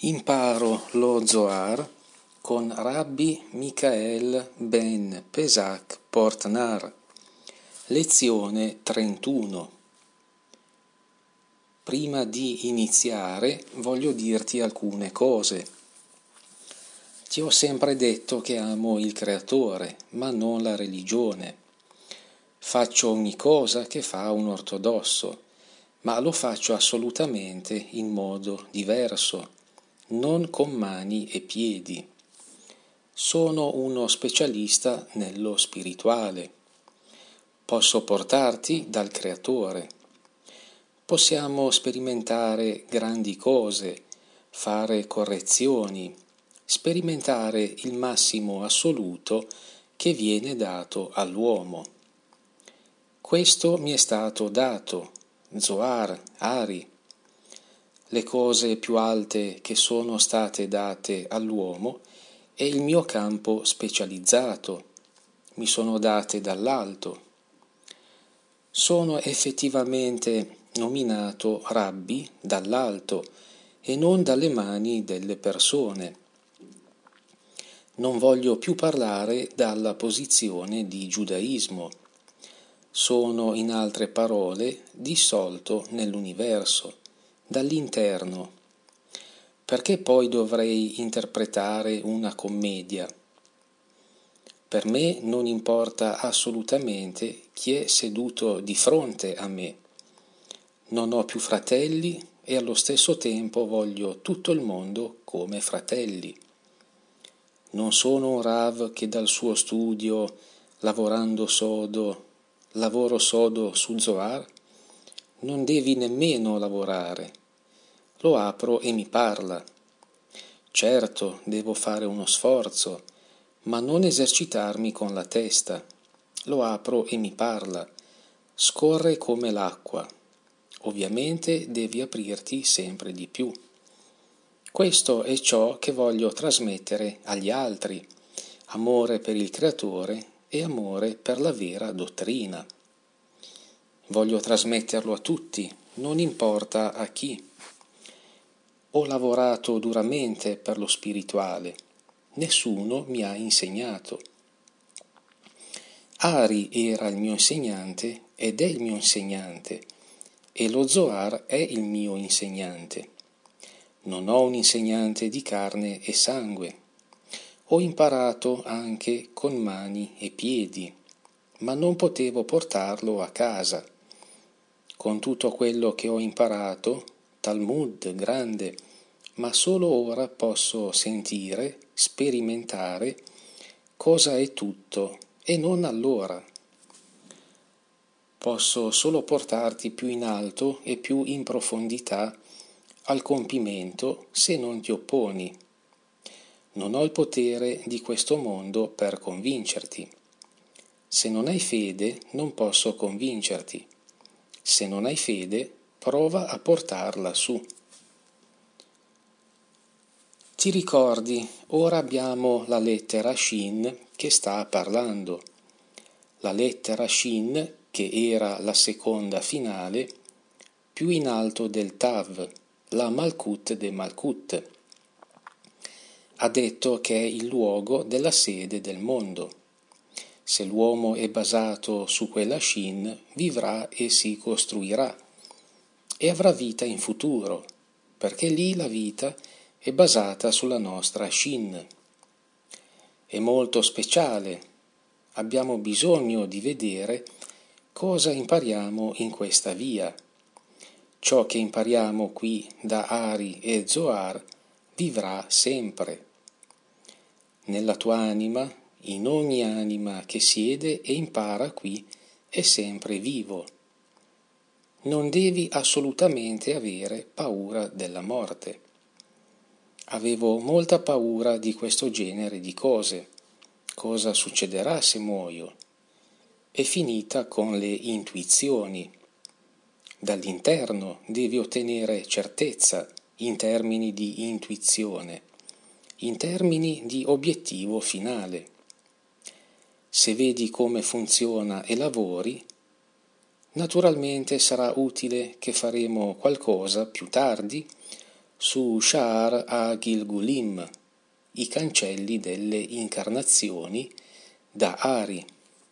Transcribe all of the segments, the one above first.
Imparo lo Zohar con Rabbi Michael ben Pesach Portnar. Lezione 31. Prima di iniziare voglio dirti alcune cose. Ti ho sempre detto che amo il Creatore, ma non la religione. Faccio ogni cosa che fa un ortodosso, ma lo faccio assolutamente in modo diverso, non con mani e piedi. Sono uno specialista nello spirituale. Posso portarti dal Creatore. Possiamo sperimentare grandi cose, fare correzioni, sperimentare il massimo assoluto che viene dato all'uomo. Questo mi è stato dato, Zohar, Ari. Le cose più alte che sono state date all'uomo è il mio campo specializzato, mi sono date dall'alto. Sono effettivamente nominato Rabbi dall'alto e non dalle mani delle persone. Non voglio più parlare dalla posizione di giudaismo. Sono, in altre parole, dissolto nell'universo, dall'interno. Perché poi dovrei interpretare una commedia? Per me non importa assolutamente chi è seduto di fronte a me. Non ho più fratelli e allo stesso tempo voglio tutto il mondo come fratelli. Non sono un Rav che dal suo studio, lavoro sodo su Zohar. Non devi nemmeno lavorare. Lo apro e mi parla. Certo, devo fare uno sforzo, ma non esercitarmi con la testa. Lo apro e mi parla. Scorre come l'acqua. Ovviamente devi aprirti sempre di più. Questo è ciò che voglio trasmettere agli altri: amore per il Creatore e amore per la vera dottrina. Voglio trasmetterlo a tutti, non importa a chi. Ho lavorato duramente per lo spirituale. Nessuno mi ha insegnato. Ari era il mio insegnante ed è il mio insegnante, e lo Zohar è il mio insegnante. Non ho un insegnante di carne e sangue. Ho imparato anche con mani e piedi, ma non potevo portarlo a casa. Con tutto quello che ho imparato, Talmud grande, ma solo ora posso sentire, sperimentare cosa è tutto e non allora. Posso solo portarti più in alto e più in profondità al compimento se non ti opponi. Non ho il potere di questo mondo per convincerti. Se non hai fede, non posso convincerti. Se non hai fede, prova a portarla su. Ti ricordi, ora abbiamo la lettera Shin che sta parlando. La lettera Shin, che era la seconda finale, più in alto del Tav, la Malkut de Malkut. Ha detto che è il luogo della sede del mondo. Se l'uomo è basato su quella Shin, vivrà e si costruirà e avrà vita in futuro, perché lì la vita è basata sulla nostra Shin. È molto speciale. Abbiamo bisogno di vedere cosa impariamo in questa via. Ciò che impariamo qui da Ari e Zohar vivrà sempre. Nella tua anima, in ogni anima che siede e impara qui, è sempre vivo. Non devi assolutamente avere paura della morte. Avevo molta paura di questo genere di cose. Cosa succederà se muoio? È finita con le intuizioni. Dall'interno devi ottenere certezza in termini di intuizione, in termini di obiettivo finale. Se vedi come funziona e lavori, naturalmente sarà utile che faremo qualcosa più tardi su Sha'ar ha-Gilgulim, i cancelli delle incarnazioni da Ari.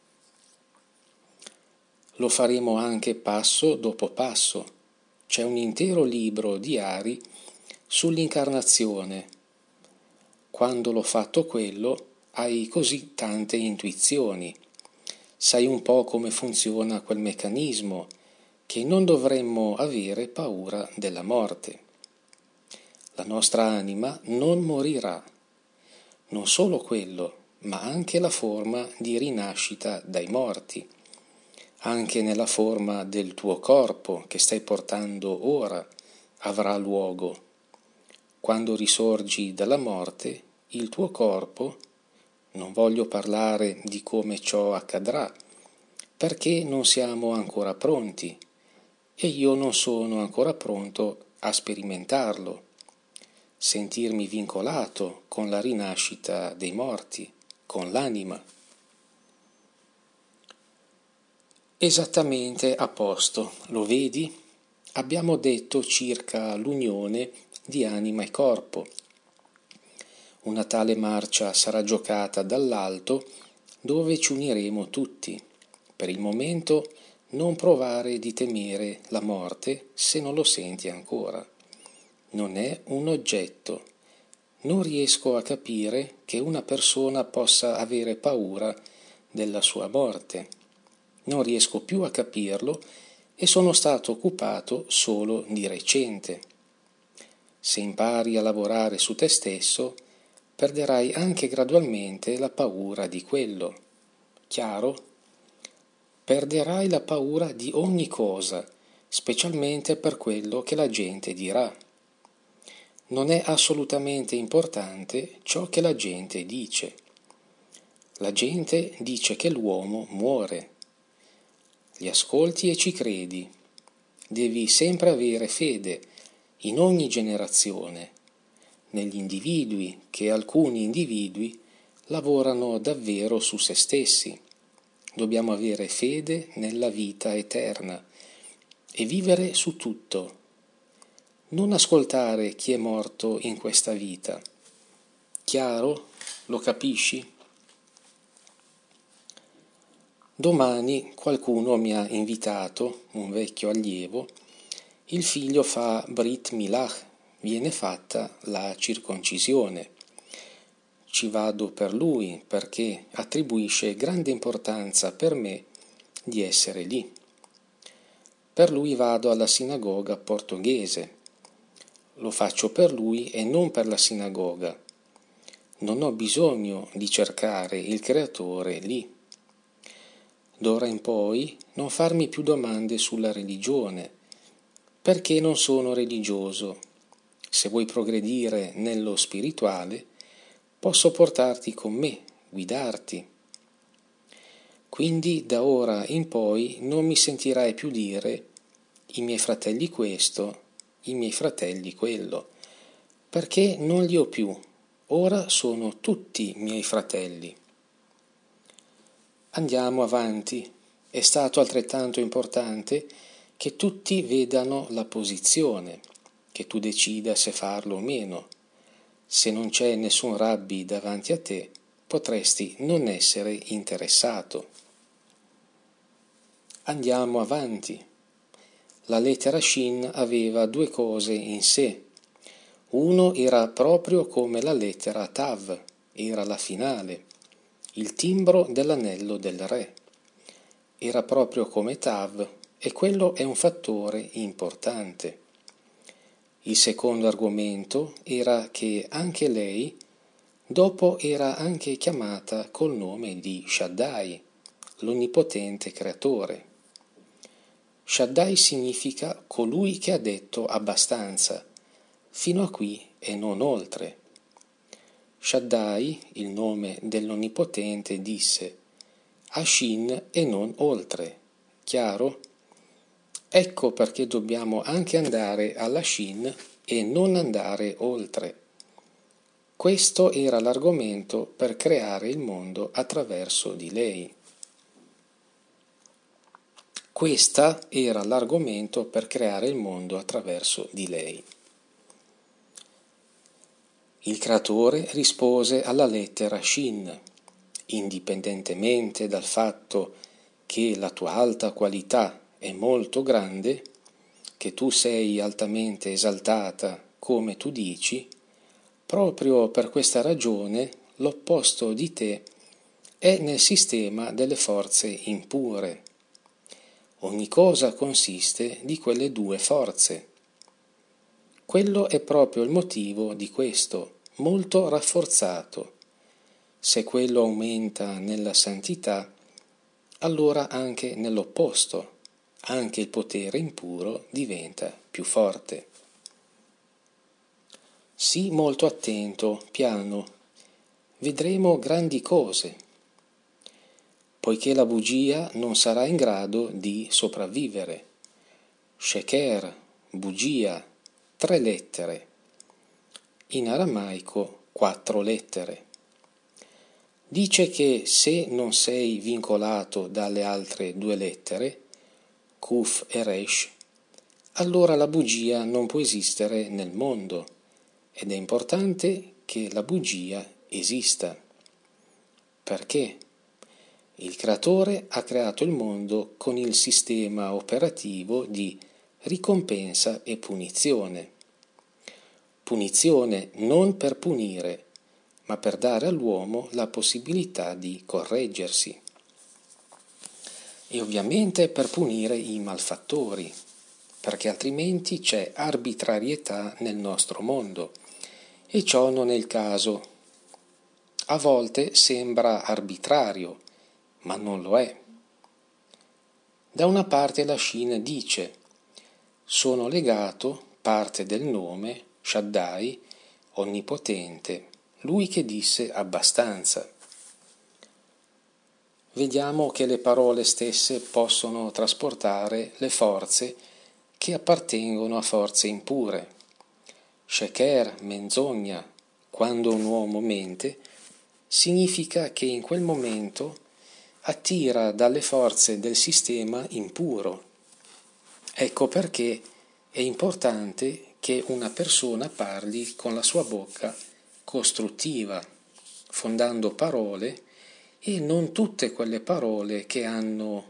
Lo faremo anche passo dopo passo. C'è un intero libro di Ari sull'incarnazione. Quando l'ho fatto quello, hai così tante intuizioni. Sai un po' come funziona quel meccanismo, che non dovremmo avere paura della morte. La nostra anima non morirà. Non solo quello, ma anche la forma di rinascita dai morti, anche nella forma del tuo corpo che stai portando ora avrà luogo. Quando risorgi dalla morte, il tuo corpo, non voglio parlare di come ciò accadrà, perché non siamo ancora pronti e io non sono ancora pronto a sperimentarlo. Sentirmi vincolato con la rinascita dei morti, con l'anima. Esattamente a posto, lo vedi? Abbiamo detto circa l'unione di anima e corpo. Una tale marcia sarà giocata dall'alto dove ci uniremo tutti. Per il momento non provare di temere la morte se non lo senti ancora. Non è un oggetto. Non riesco a capire che una persona possa avere paura della sua morte. Non riesco più a capirlo e sono stato occupato solo di recente. Se impari a lavorare su te stesso, perderai anche gradualmente la paura di quello. Chiaro? Perderai la paura di ogni cosa, specialmente per quello che la gente dirà. Non è assolutamente importante ciò che la gente dice. La gente dice che l'uomo muore. Li ascolti e ci credi. Devi sempre avere fede in ogni generazione, negli individui, che alcuni individui lavorano davvero su se stessi. Dobbiamo avere fede nella vita eterna e vivere su tutto. Non ascoltare chi è morto in questa vita. Chiaro? Lo capisci? Domani qualcuno mi ha invitato, un vecchio allievo, il figlio fa Brit Milah, viene fatta la circoncisione. Ci vado per lui perché attribuisce grande importanza per me di essere lì. Per lui vado alla sinagoga portoghese. Lo faccio per lui e non per la sinagoga. Non ho bisogno di cercare il creatore lì. D'ora in poi non farmi più domande sulla religione, perché non sono religioso. Se vuoi progredire nello spirituale, posso portarti con me, guidarti. Quindi da ora in poi non mi sentirai più dire i miei fratelli questo, i miei fratelli quello, perché non li ho più. Ora sono tutti miei fratelli. Andiamo avanti. È stato altrettanto importante che tutti vedano la posizione, che tu decida se farlo o meno. Se non c'è nessun rabbi davanti a te, potresti non essere interessato. Andiamo avanti. La lettera Shin aveva due cose in sé. Uno era proprio come la lettera Tav, era la finale, il timbro dell'anello del re. Era proprio come Tav e quello è un fattore importante. Il secondo argomento era che anche lei dopo era anche chiamata col nome di Shaddai, l'onnipotente creatore. Shaddai significa colui che ha detto abbastanza, fino a qui e non oltre. Shaddai, il nome dell'onnipotente, disse a Shin e non oltre. Chiaro? Ecco perché dobbiamo anche andare alla Shin e non andare oltre. Questo era l'argomento per creare il mondo attraverso di lei. Questa era l'argomento per creare il mondo attraverso di lei. Il creatore rispose alla lettera Shin, indipendentemente dal fatto che la tua alta qualità è molto grande, che tu sei altamente esaltata come tu dici, proprio per questa ragione l'opposto di te è nel sistema delle forze impure. Ogni cosa consiste di quelle due forze. Quello è proprio il motivo di questo, molto rafforzato. Se quello aumenta nella santità, allora anche nell'opposto, anche il potere impuro diventa più forte. Sii molto attento, piano, vedremo grandi cose, poiché la bugia non sarà in grado di sopravvivere. Sheker, bugia, 3 lettere. In aramaico 4 lettere. Dice che se non sei vincolato dalle altre 2 lettere, Kuf e Resh, allora la bugia non può esistere nel mondo ed è importante che la bugia esista. Perché? Il creatore ha creato il mondo con il sistema operativo di ricompensa e punizione. Punizione non per punire, ma per dare all'uomo la possibilità di correggersi. E ovviamente per punire i malfattori, perché altrimenti c'è arbitrarietà nel nostro mondo, e ciò non è il caso. A volte sembra arbitrario, ma non lo è. Da una parte la Shin dice: sono legato, parte del nome, Shaddai, onnipotente, lui che disse abbastanza. Vediamo che le parole stesse possono trasportare le forze che appartengono a forze impure. Sheker, menzogna, quando un uomo mente, significa che in quel momento attira dalle forze del sistema impuro. Ecco perché è importante che una persona parli con la sua bocca costruttiva, fondando parole e non tutte quelle parole che hanno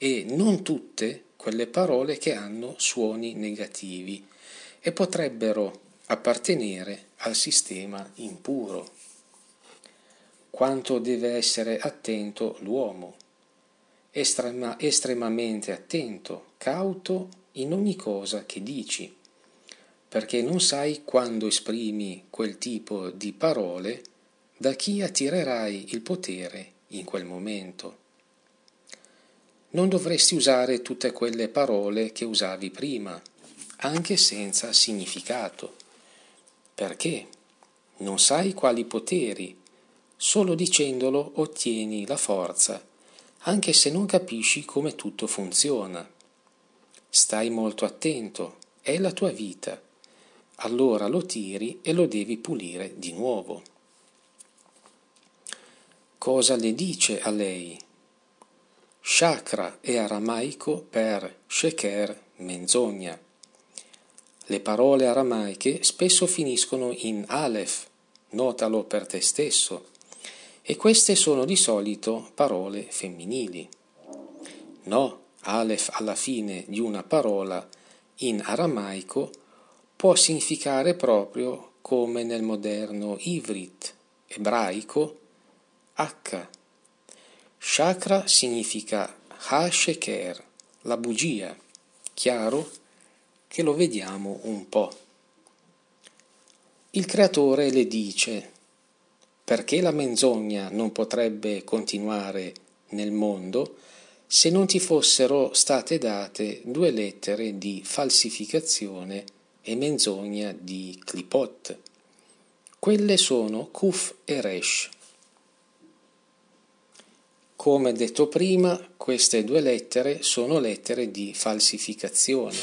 suoni negativi e potrebbero appartenere al sistema impuro. Quanto deve essere attento l'uomo, estremamente attento, cauto in ogni cosa che dici, perché non sai quando esprimi quel tipo di parole da chi attirerai il potere in quel momento. Non dovresti usare tutte quelle parole che usavi prima, anche senza significato. Perché? Non sai quali poteri. Solo dicendolo ottieni la forza, anche se non capisci come tutto funziona. Stai molto attento, è la tua vita. Allora lo tiri e lo devi pulire di nuovo. Cosa le dice a lei? Shakra è aramaico per sheker, menzogna. Le parole aramaiche spesso finiscono in Aleph, notalo per te stesso, e queste sono di solito parole femminili. No, Aleph alla fine di una parola in aramaico può significare proprio come nel moderno Ivrit, ebraico, H. Shakra significa ha-sheker, la bugia. Chiaro che lo vediamo un po'. Il creatore le dice: perché la menzogna non potrebbe continuare nel mondo se non ti fossero state date 2 lettere di falsificazione e menzogna di Klipot. Quelle sono Kuf e Resh. Come detto prima, queste 2 lettere sono lettere di falsificazione.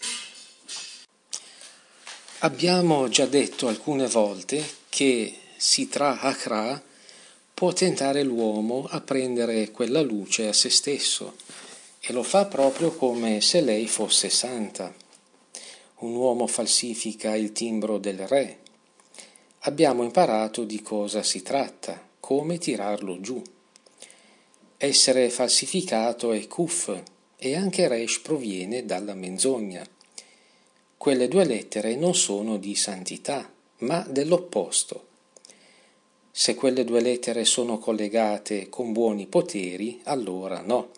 Abbiamo già detto alcune volte che Sitra Achra può tentare l'uomo a prendere quella luce a se stesso e lo fa proprio come se lei fosse santa. Un uomo falsifica il timbro del re, abbiamo imparato di cosa si tratta, come tirarlo giù. Essere falsificato è kuf e anche resh proviene dalla menzogna. Quelle due lettere non sono di santità, ma dell'opposto. Se quelle due lettere sono collegate con buoni poteri, allora no.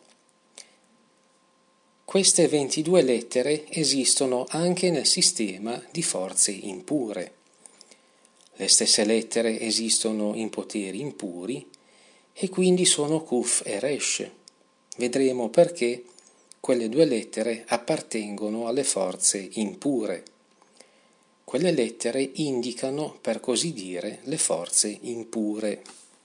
Queste 22 lettere esistono anche nel sistema di forze impure. Le stesse lettere esistono in poteri impuri e quindi sono kuf e resh. Vedremo perché quelle due lettere appartengono alle forze impure. Quelle lettere indicano, per così dire, le forze impure.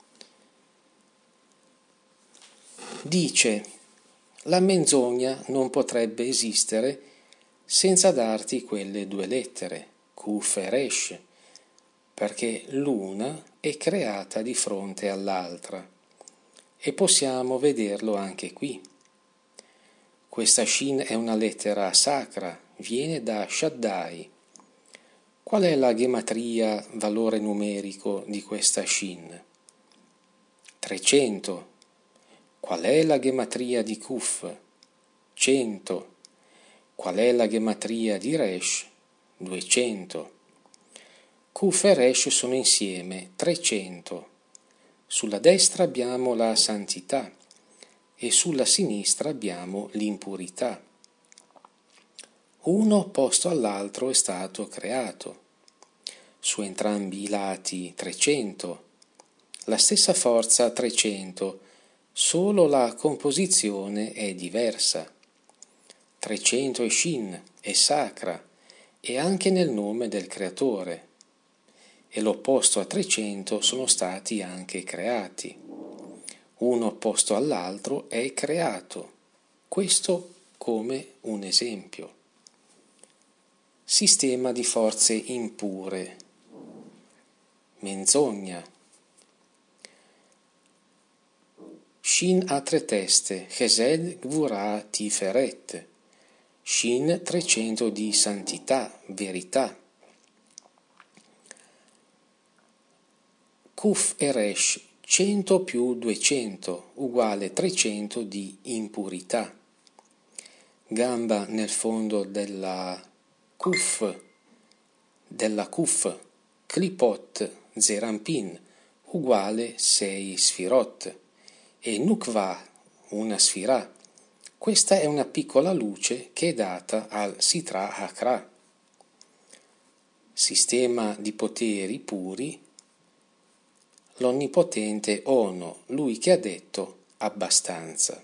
Dice: la menzogna non potrebbe esistere senza darti quelle due lettere, kuf e resh, perché l'una è creata di fronte all'altra. E possiamo vederlo anche qui. Questa shin è una lettera sacra, viene da Shaddai. Qual è la gematria, valore numerico di questa shin? 300. Qual è la gematria di kuf? 100. Qual è la gematria di resh? 200. Kuf e resh sono insieme, 300. Sulla destra abbiamo la santità e sulla sinistra abbiamo l'impurità. Uno opposto all'altro è stato creato. Su entrambi i lati 300. La stessa forza 300, solo la composizione è diversa. 300 è shin, è sacra, e anche nel nome del creatore. E l'opposto a 300 sono stati anche creati. Uno opposto all'altro è creato. Questo come un esempio. Sistema di forze impure. Menzogna. Shin ha tre teste, Chesed, Gvurah, Tiferet. Shin 300 di santità, verità. Kuf e Resh 100 più 200 uguale 300 di impurità. Gamba nel fondo della Kuf, Klipot Zerampin uguale 6 sfirot e Nukva, una sfirà. Questa è una piccola luce che è data al Sitra Hakra. Sistema di poteri puri. L'onnipotente Ono, lui che ha detto abbastanza.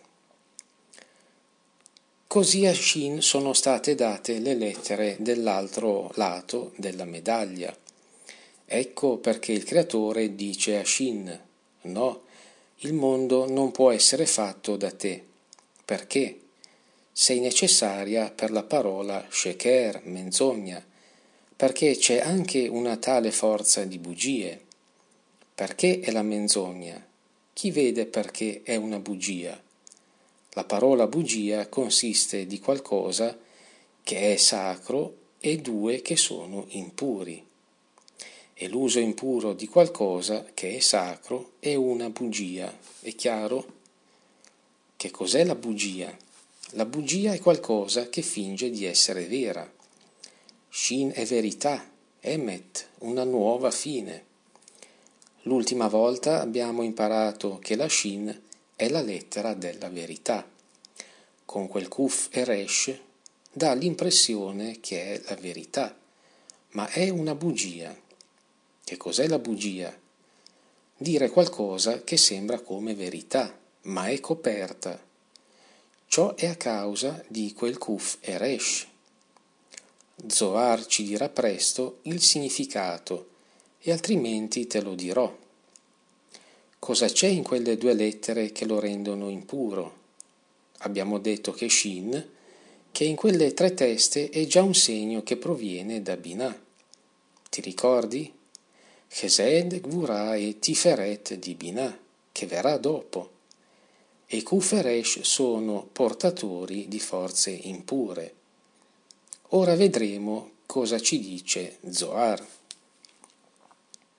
Così a Shin sono state date le lettere dell'altro lato della medaglia. Ecco perché il creatore dice a Shin: no, il mondo non può essere fatto da te. Perché? Sei necessaria per la parola sheker, menzogna, perché c'è anche una tale forza di bugie. Perché è la menzogna? Chi vede perché è una bugia? La parola bugia consiste di qualcosa che è sacro e due che sono impuri. E l'uso impuro di qualcosa che è sacro è una bugia. È chiaro? Che cos'è la bugia? La bugia è qualcosa che finge di essere vera. Shin è verità, Emet, una nuova fine. L'ultima volta abbiamo imparato che la Shin è la lettera della verità. Con quel Kuf e Resh dà l'impressione che è la verità, ma è una bugia. Che cos'è la bugia? Dire qualcosa che sembra come verità, ma è coperta. Ciò è a causa di quel Kuf e Resh. Zohar ci dirà presto il significato e altrimenti te lo dirò. Cosa c'è in quelle due lettere che lo rendono impuro? Abbiamo detto che Shin, che in quelle tre teste è già un segno che proviene da Binah. Ti ricordi? Chesed, Gvurah e Tiferet di Binah, che verrà dopo. E Kuf e Resh sono portatori di forze impure. Ora vedremo cosa ci dice Zohar.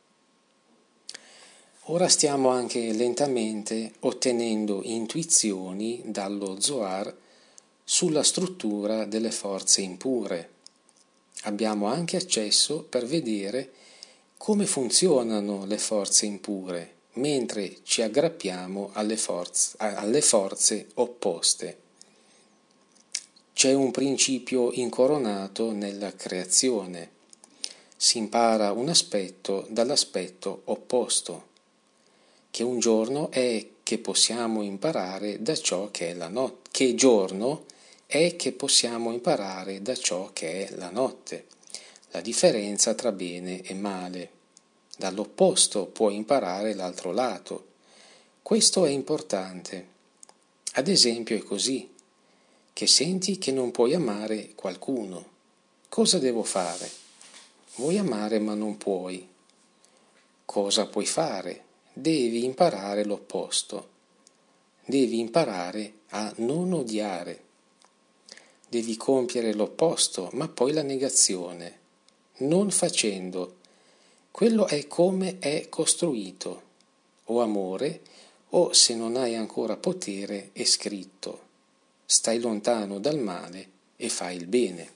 Ora stiamo anche lentamente ottenendo intuizioni dallo Zohar sulla struttura delle forze impure. Abbiamo anche accesso per vedere come funzionano le forze impure, mentre ci aggrappiamo alle forze opposte. C'è un principio incoronato nella creazione. Si impara un aspetto dall'aspetto opposto, che un giorno è che possiamo imparare da ciò che è la notte, che giorno è che possiamo imparare da ciò che è la notte, la differenza tra bene e male. Dall'opposto puoi imparare l'altro lato. Questo è importante. Ad esempio è così, che senti che non puoi amare qualcuno. Cosa devo fare? Vuoi amare ma non puoi. Cosa puoi fare? Devi imparare l'opposto. Devi imparare a non odiare. Devi compiere l'opposto, ma poi la negazione. Non facendo. Quello è come è costruito. O amore, o se non hai ancora potere, è scritto. Stai lontano dal male e fai il bene.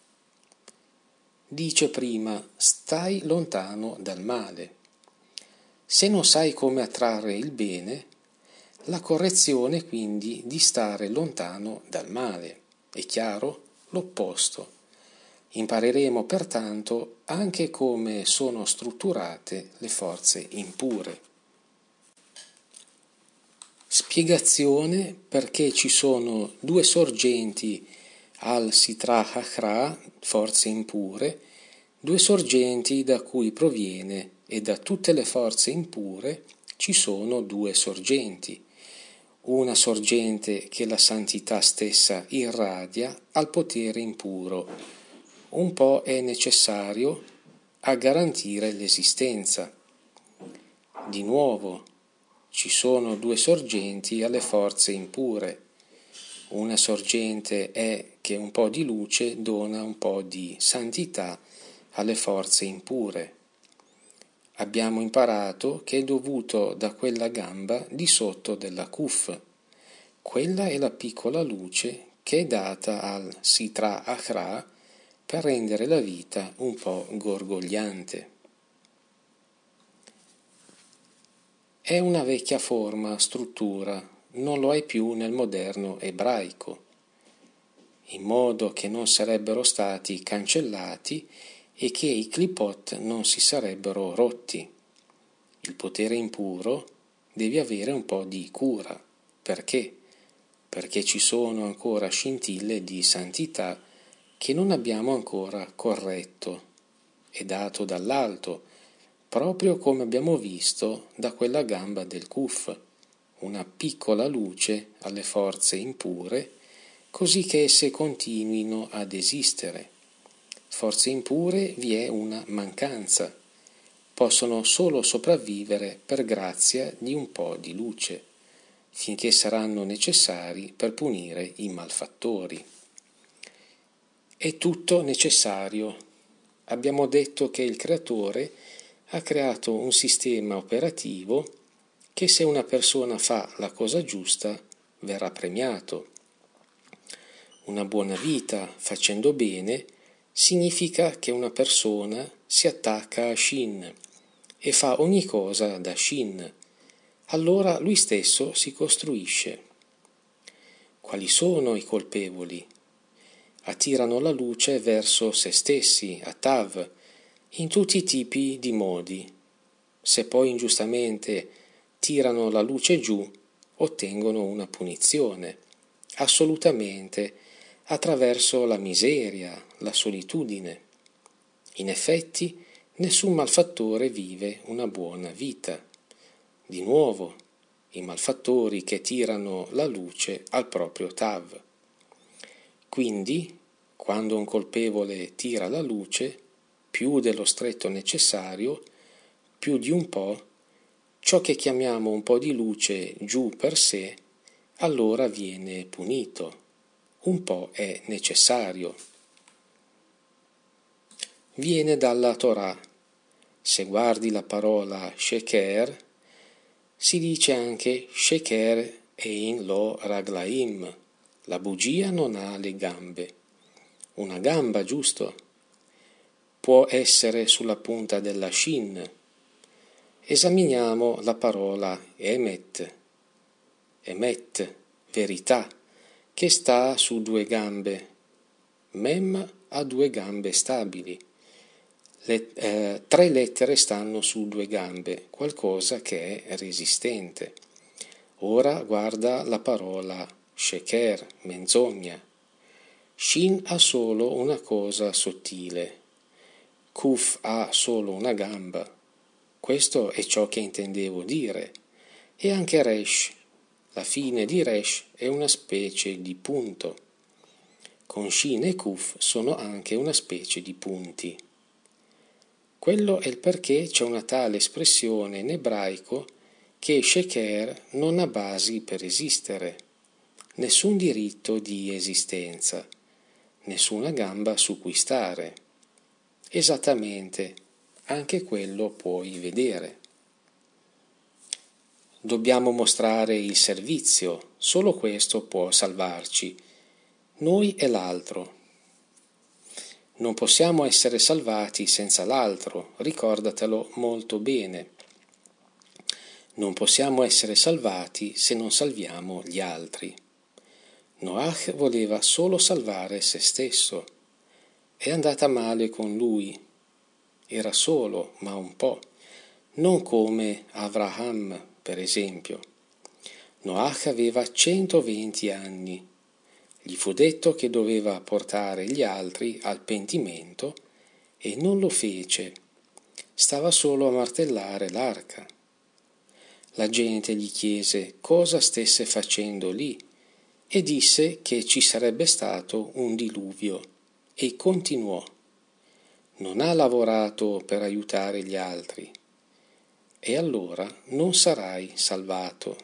Dice prima, stai lontano dal male. Se non sai come attrarre il bene, la correzione è quindi di stare lontano dal male. È chiaro? L'opposto. Impareremo pertanto anche come sono strutturate le forze impure. Spiegazione perché ci sono due sorgenti al Sitra Achra, forze impure, due sorgenti da cui proviene, e da tutte le forze impure ci sono due sorgenti. Una sorgente che la santità stessa irradia al potere impuro. Un po' è necessario a garantire l'esistenza. Di nuovo, ci sono due sorgenti alle forze impure. Una sorgente è che un po' di luce dona un po' di santità alle forze impure. Abbiamo imparato che è dovuto da quella gamba di sotto della Kuf. Quella è la piccola luce che è data al Sitra Achra per rendere la vita un po' gorgogliante. È una vecchia forma, struttura, non lo è più nel moderno ebraico, in modo che non sarebbero stati cancellati e che i clipot non si sarebbero rotti. Il potere impuro deve avere un po' di cura. Perché? Perché ci sono ancora scintille di santità che non abbiamo ancora corretto e dato dall'alto, proprio come abbiamo visto da quella gamba del Kuf, una piccola luce alle forze impure, così che esse continuino ad esistere. Forze impure vi è una mancanza, possono solo sopravvivere per grazia di un po' di luce, finché saranno necessari per punire i malfattori. È tutto necessario. Abbiamo detto che il Creatore ha creato un sistema operativo che se una persona fa la cosa giusta verrà premiato. Una buona vita facendo bene significa che una persona si attacca a Shin e fa ogni cosa da Shin. Allora lui stesso si costruisce. Quali sono i colpevoli? Attirano la luce verso se stessi, a Tav, in tutti i tipi di modi. Se poi ingiustamente tirano la luce giù, ottengono una punizione, assolutamente, attraverso la miseria, la solitudine. In effetti, nessun malfattore vive una buona vita. Di nuovo, i malfattori che tirano la luce al proprio Tav. Quindi, quando un colpevole tira la luce, più dello stretto necessario, più di un po', ciò che chiamiamo un po' di luce giù per sé, allora viene punito. Un po' è necessario. Viene dalla Torah. Se guardi la parola sheker, Si dice anche Sheker ein lo raglaim, la bugia non ha le gambe. Una gamba, giusto? Può essere sulla punta della shin. Esaminiamo la parola emet, verità, che sta su due gambe. Mem ha due gambe stabili. 3 lettere stanno su due gambe, qualcosa che è resistente. Ora guarda la parola sheker, menzogna. Shin ha solo una cosa sottile. Kuf ha solo una gamba. Questo è ciò che intendevo dire. E anche Resh. La fine di Resh è una specie di punto. Con Shin e Kuf sono anche una specie di punti. Quello è il perché c'è una tale espressione in ebraico che Sheker non ha basi per esistere, nessun diritto di esistenza, nessuna gamba su cui stare. Esattamente, anche quello puoi vedere. Dobbiamo mostrare il servizio, solo questo può salvarci, noi e l'altro. Non possiamo essere salvati senza l'altro, ricordatelo molto bene. Non possiamo essere salvati se non salviamo gli altri. Noach voleva solo salvare se stesso. È andata male con lui. Era solo, ma un po'. Non come Avraham, per esempio. Noach aveva 120 anni. Gli fu detto che doveva portare gli altri al pentimento e non lo fece. Stava solo a martellare l'arca. La gente gli chiese cosa stesse facendo lì e disse che ci sarebbe stato un diluvio e continuò. Non ha lavorato per aiutare gli altri e allora non sarai salvato.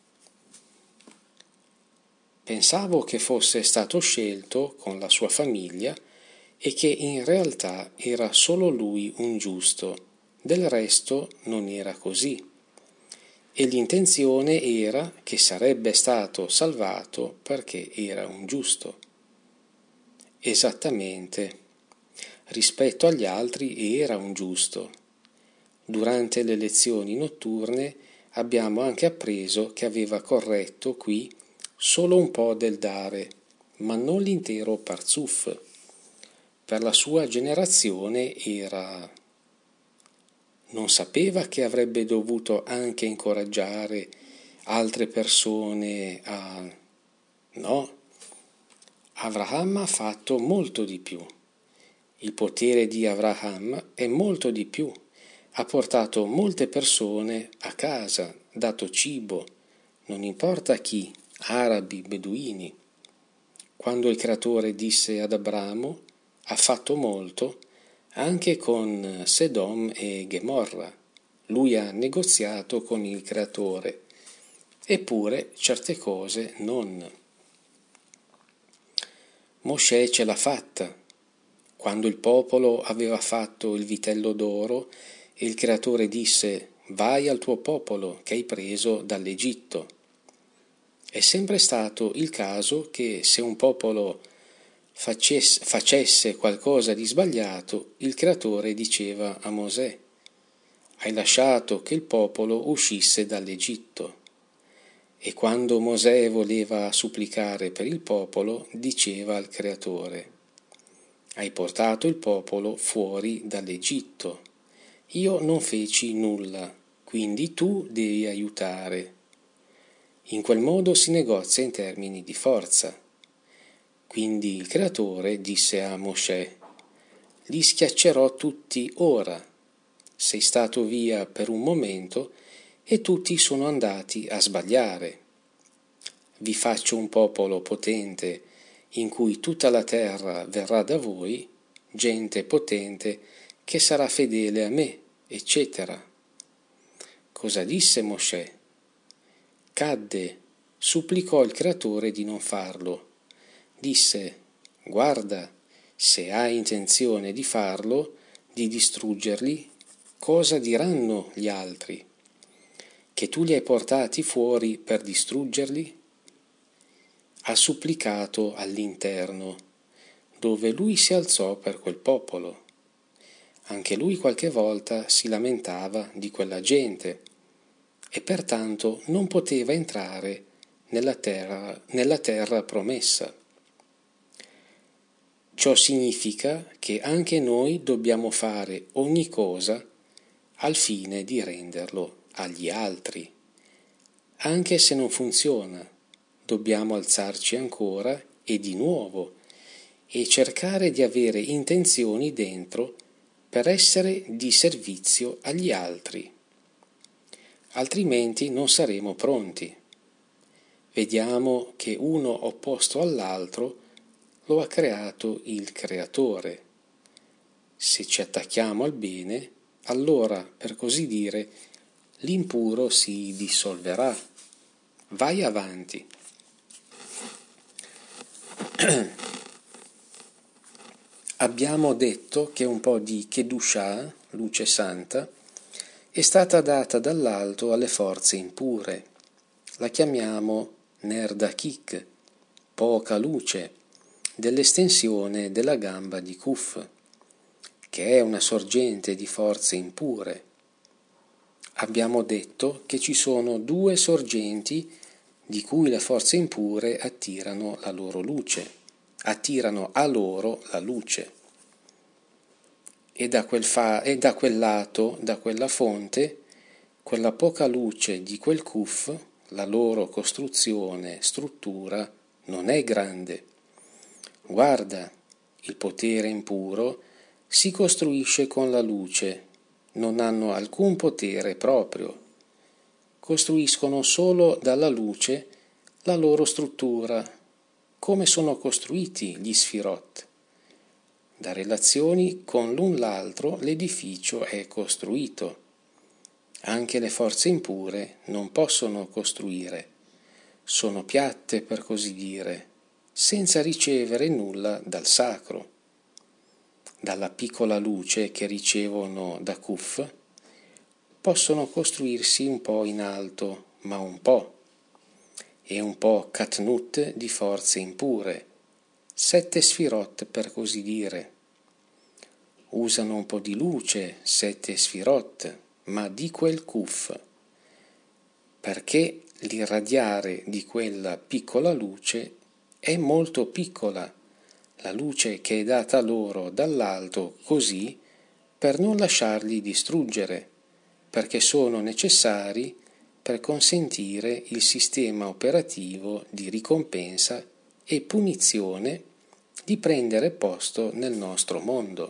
Pensavo che fosse stato scelto con la sua famiglia e che in realtà era solo lui un giusto, del resto non era così. E l'intenzione era che sarebbe stato salvato perché era un giusto. Esattamente. Rispetto agli altri era un giusto. Durante le lezioni notturne abbiamo anche appreso che aveva corretto qui solo un po' del dare, ma non l'intero parzuf. Per la sua generazione era... Non sapeva che avrebbe dovuto anche incoraggiare altre persone a... No, Avraham ha fatto molto di più. Il potere di Avraham è molto di più. Ha portato molte persone a casa, dato cibo, non importa chi, arabi, beduini. Quando il creatore disse ad Abramo, ha fatto molto, anche con Sedom e Gomorra. Lui ha negoziato con il creatore, eppure certe cose non. Mosè ce l'ha fatta. Quando il popolo aveva fatto il vitello d'oro e il creatore disse vai al tuo popolo che hai preso dall'Egitto. È sempre stato il caso che se un popolo facesse qualcosa di sbagliato, il creatore diceva a Mosè hai lasciato che il popolo uscisse dall'Egitto. E quando Mosè voleva supplicare per il popolo, diceva al creatore hai portato il popolo fuori dall'Egitto. Io non feci nulla, quindi tu devi aiutare. In quel modo si negozia in termini di forza. Quindi il creatore disse a Mosè, li schiaccerò tutti ora. Sei stato via per un momento e tutti sono andati a sbagliare. Vi faccio un popolo potente in cui tutta la terra verrà da voi, gente potente che sarà fedele a me, eccetera. Cosa disse Mosè? Cadde, supplicò il creatore di non farlo. Disse, guarda, se hai intenzione di farlo, di distruggerli, cosa diranno gli altri? che tu li hai portati fuori per distruggerli? Ha supplicato all'interno, dove lui si alzò per quel popolo. Anche lui qualche volta si lamentava di quella gente e pertanto non poteva entrare nella terra promessa. Ciò significa che anche noi dobbiamo fare ogni cosa al fine di renderlo agli altri. Anche se non funziona, dobbiamo alzarci ancora e di nuovo e cercare di avere intenzioni dentro per essere di servizio agli altri. Altrimenti non saremo pronti. Vediamo che uno opposto all'altro lo ha creato il Creatore. Se ci attacchiamo al bene, allora, per così dire, l'impuro si dissolverà. Vai avanti. Abbiamo detto che un po' di Kedusha, luce santa, è stata data dall'alto alle forze impure. La chiamiamo Nerdakik, poca luce, dell'estensione della gamba di Kuf, che è una sorgente di forze impure. Abbiamo detto che ci sono due sorgenti di cui le forze impure attirano la loro luce, attirano a loro la luce. E da quel lato, da quella fonte, quella poca luce di quel Kuf, la loro costruzione, struttura, non è grande. Guarda, il potere impuro si costruisce con la luce, non hanno alcun potere proprio. Costruiscono solo dalla luce la loro struttura, come sono costruiti gli Sfirot. Da relazioni con l'un l'altro l'edificio è costruito. Anche le forze impure non possono costruire. Sono piatte, per così dire, senza ricevere nulla dal sacro. Dalla piccola luce che ricevono da Kuf, possono costruirsi un po' in alto, ma un po', e un po' katnut di forze impure, 7 sfirot per così dire. Usano un po' di luce, 7 sfirot, ma di quel Kuf, perché l'irradiare di quella piccola luce è molto piccola, la luce che è data loro dall'alto così per non lasciarli distruggere, perché sono necessari per consentire il sistema operativo di ricompensa e punizione di prendere posto nel nostro mondo.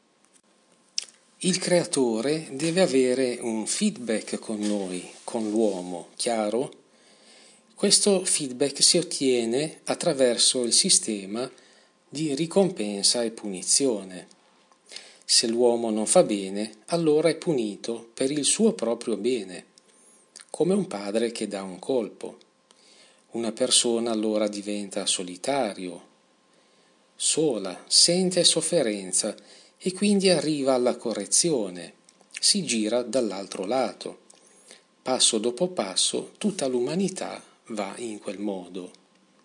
Il creatore deve avere un feedback con noi, con l'uomo, chiaro? Questo feedback si ottiene attraverso il sistema di ricompensa e punizione. Se l'uomo non fa bene, allora è punito per il suo proprio bene, come un padre che dà un colpo. Una persona allora diventa solitario, sola, sente sofferenza e quindi arriva alla correzione, si gira dall'altro lato. Passo dopo passo tutta l'umanità va in quel modo.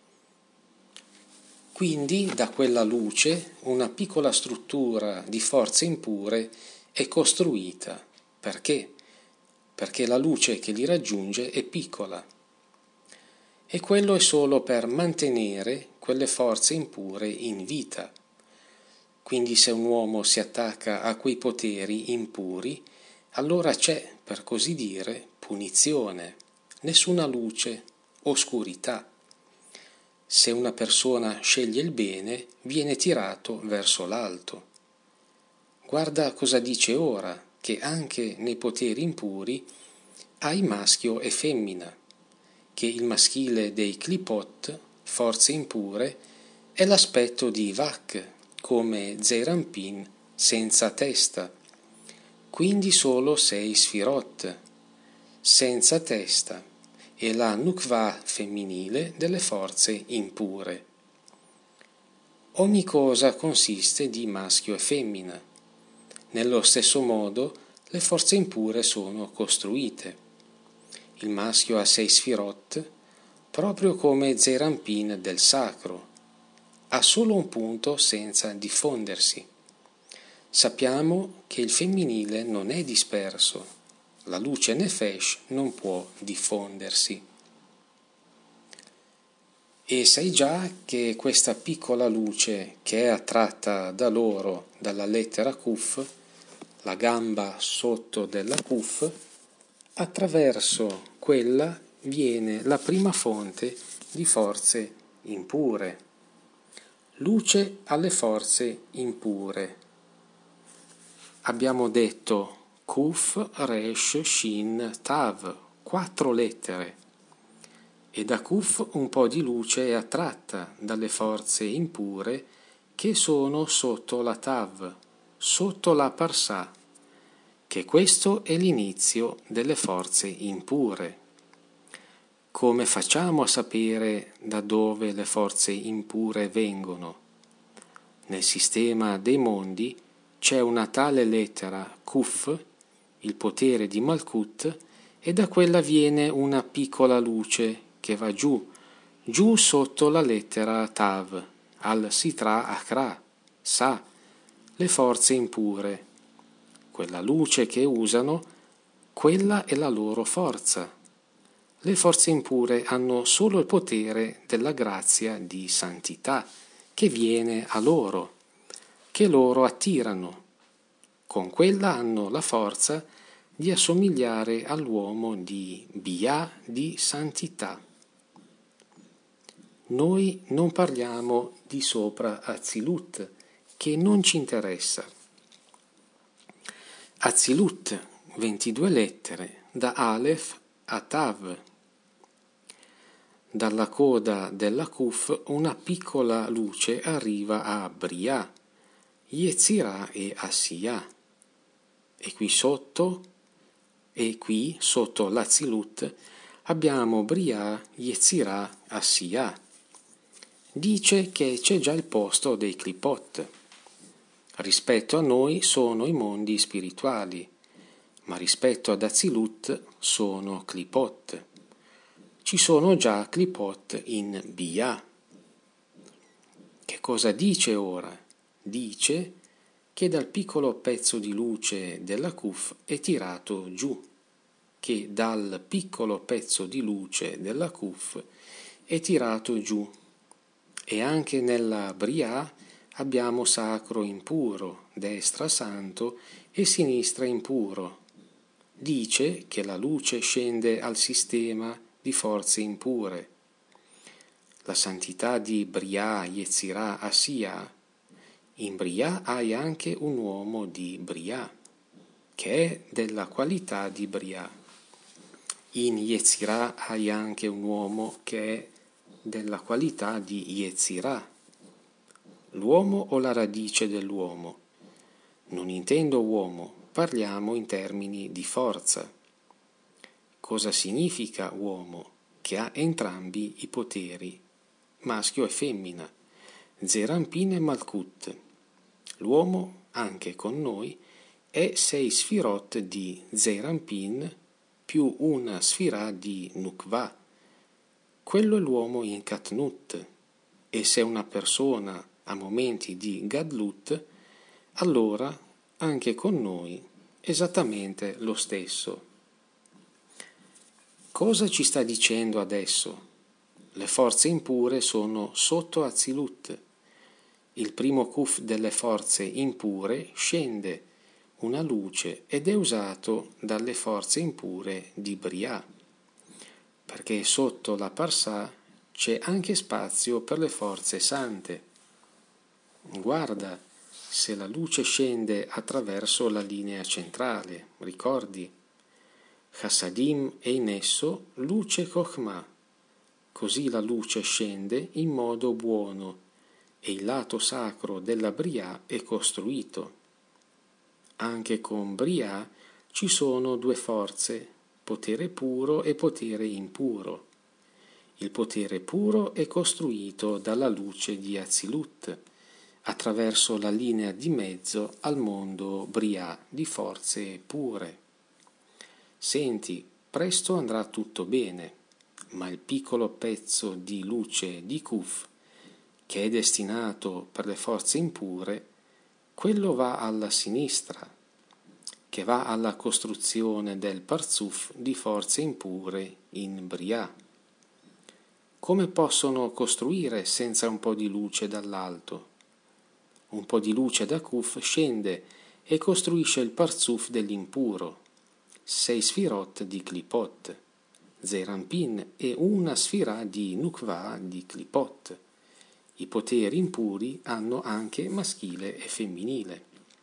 Quindi da quella luce una piccola struttura di forze impure è costruita. Perché? Perché la luce che li raggiunge è piccola. E quello è solo per mantenere quelle forze impure in vita. Quindi se un uomo si attacca a quei poteri impuri, allora c'è, per così dire, punizione, nessuna luce, oscurità. Se una persona sceglie il bene, viene tirato verso l'alto. Guarda cosa dice ora, che anche nei poteri impuri hai maschio e femmina, che il maschile dei Klipot, forze impure, è l'aspetto di Vak, come Zeirampin senza testa, quindi solo 6 sfirot, senza testa, e la Nukva femminile delle forze impure. Ogni cosa consiste di maschio e femmina. Nello stesso modo le forze impure sono costruite. il maschio ha 6 sfirot, proprio come Zeranpin del sacro, ha solo un punto senza diffondersi. Sappiamo che il femminile non è disperso, la luce Nefesh non può diffondersi. E sai già che questa piccola luce che è attratta da loro dalla lettera Kuf, la gamba sotto della Kuf, attraverso quella viene la prima fonte di forze impure. Luce alle forze impure. Abbiamo detto Kuf, Resh, Shin, Tav, 4 lettere. E da Kuf un po' di luce è attratta dalle forze impure che sono sotto la Tav, sotto la Parsà, che questo è l'inizio delle forze impure. Come facciamo a sapere da dove le forze impure vengono? Nel sistema dei mondi c'è una tale lettera Kuf, il potere di Malkut, e da quella viene una piccola luce che va giù sotto la lettera Tav, al Sitra Achra, Sa, le forze impure. Quella luce che usano, quella è la loro forza. Le forze impure hanno solo il potere della grazia di santità che viene a loro, che loro attirano. Con quella hanno la forza di assomigliare all'uomo di Bia, di santità. Noi non parliamo di sopra Azilut, che non ci interessa. Azilut, 22 lettere, da Aleph a Tav. Dalla coda della Kuf una piccola luce arriva a Briah, Yetzirah e Assiyah. E qui sotto l'Azilut abbiamo Briah, Yetzirah, Assiyah. Dice che c'è già il posto dei Klipot. Rispetto a noi sono i mondi spirituali, ma rispetto ad Azilut sono Klipot. Ci sono già Klipot in Bia. Che cosa dice ora? Dice che dal piccolo pezzo di luce della Kuf è tirato giù, che dal piccolo pezzo di luce della Kuf è tirato giù. E anche nella Briah abbiamo sacro impuro, destra santo e sinistra impuro. Dice che la luce scende al sistema di forze impure. La santità di Briah, Yetzirah, Assiyah. In Briah hai anche un uomo di Briah, che è della qualità di Briah. In Yetzirah hai anche un uomo che è della qualità di Yetzirah. L'uomo o la radice dell'uomo? Non intendo uomo, parliamo in termini di forza. Cosa significa uomo? Che ha entrambi i poteri, maschio e femmina, Zeranpin e Malkut. L'uomo, anche con noi, è 6 sfirot di Zeranpin più una sfirà di Nukva. Quello è l'uomo in Katnut, e se una persona ha momenti di Gadlut, allora anche con noi esattamente lo stesso. Cosa ci sta dicendo adesso? Le forze impure sono sotto Azilut. Il primo Kuf delle forze impure scende una luce ed è usato dalle forze impure di Briah, perché sotto la Parsà c'è anche spazio per le forze sante. Guarda, se la luce scende attraverso la linea centrale, ricordi? Chassadim è in esso luce Chokhmah. Così la luce scende in modo buono e il lato sacro della Briah è costruito. Anche con Briah ci sono 2 forze, potere puro e potere impuro. Il potere puro è costruito dalla luce di Azilut, attraverso la linea di mezzo al mondo Briah di forze pure. Senti, presto andrà tutto bene, ma il piccolo pezzo di luce di Kuf, che è destinato per le forze impure, quello va alla sinistra, che va alla costruzione del Parzuf di forze impure in Briah. Come possono costruire senza un po' di luce dall'alto? Un po' di luce da Kuf scende e costruisce il Parzuf dell'impuro, 6 sfirot di Klipot, Zerampin e una sfirà di Nukva di Klipot. I poteri impuri hanno anche maschile e femminile.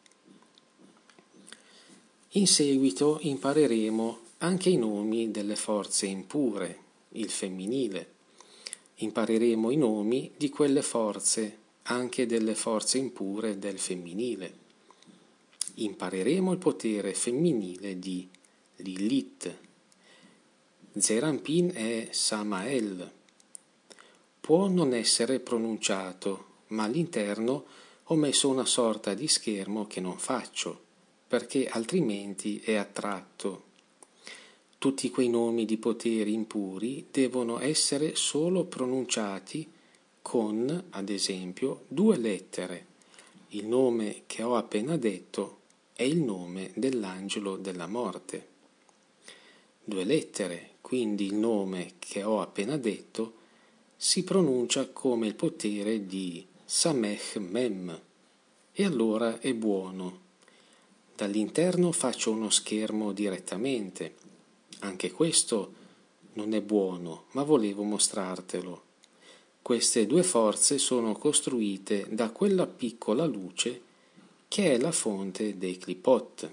In seguito impareremo anche i nomi delle forze impure, il femminile. Impareremo i nomi di quelle forze, anche delle forze impure del femminile. Impareremo il potere femminile di Lilith. Zerampin è Samael. Può non essere pronunciato, ma all'interno ho messo una sorta di schermo che non faccio, perché altrimenti è attratto. Tutti quei nomi di poteri impuri devono essere solo pronunciati con, ad esempio, 2 lettere. Il nome che ho appena detto è il nome dell'angelo della morte. 2 lettere, quindi il nome che ho appena detto si pronuncia come il potere di Samech Mem, e allora è buono. Dall'interno faccio uno schermo direttamente. Anche questo non è buono, ma volevo mostrartelo. Queste 2 forze sono costruite da quella piccola luce che è la fonte dei Klipot.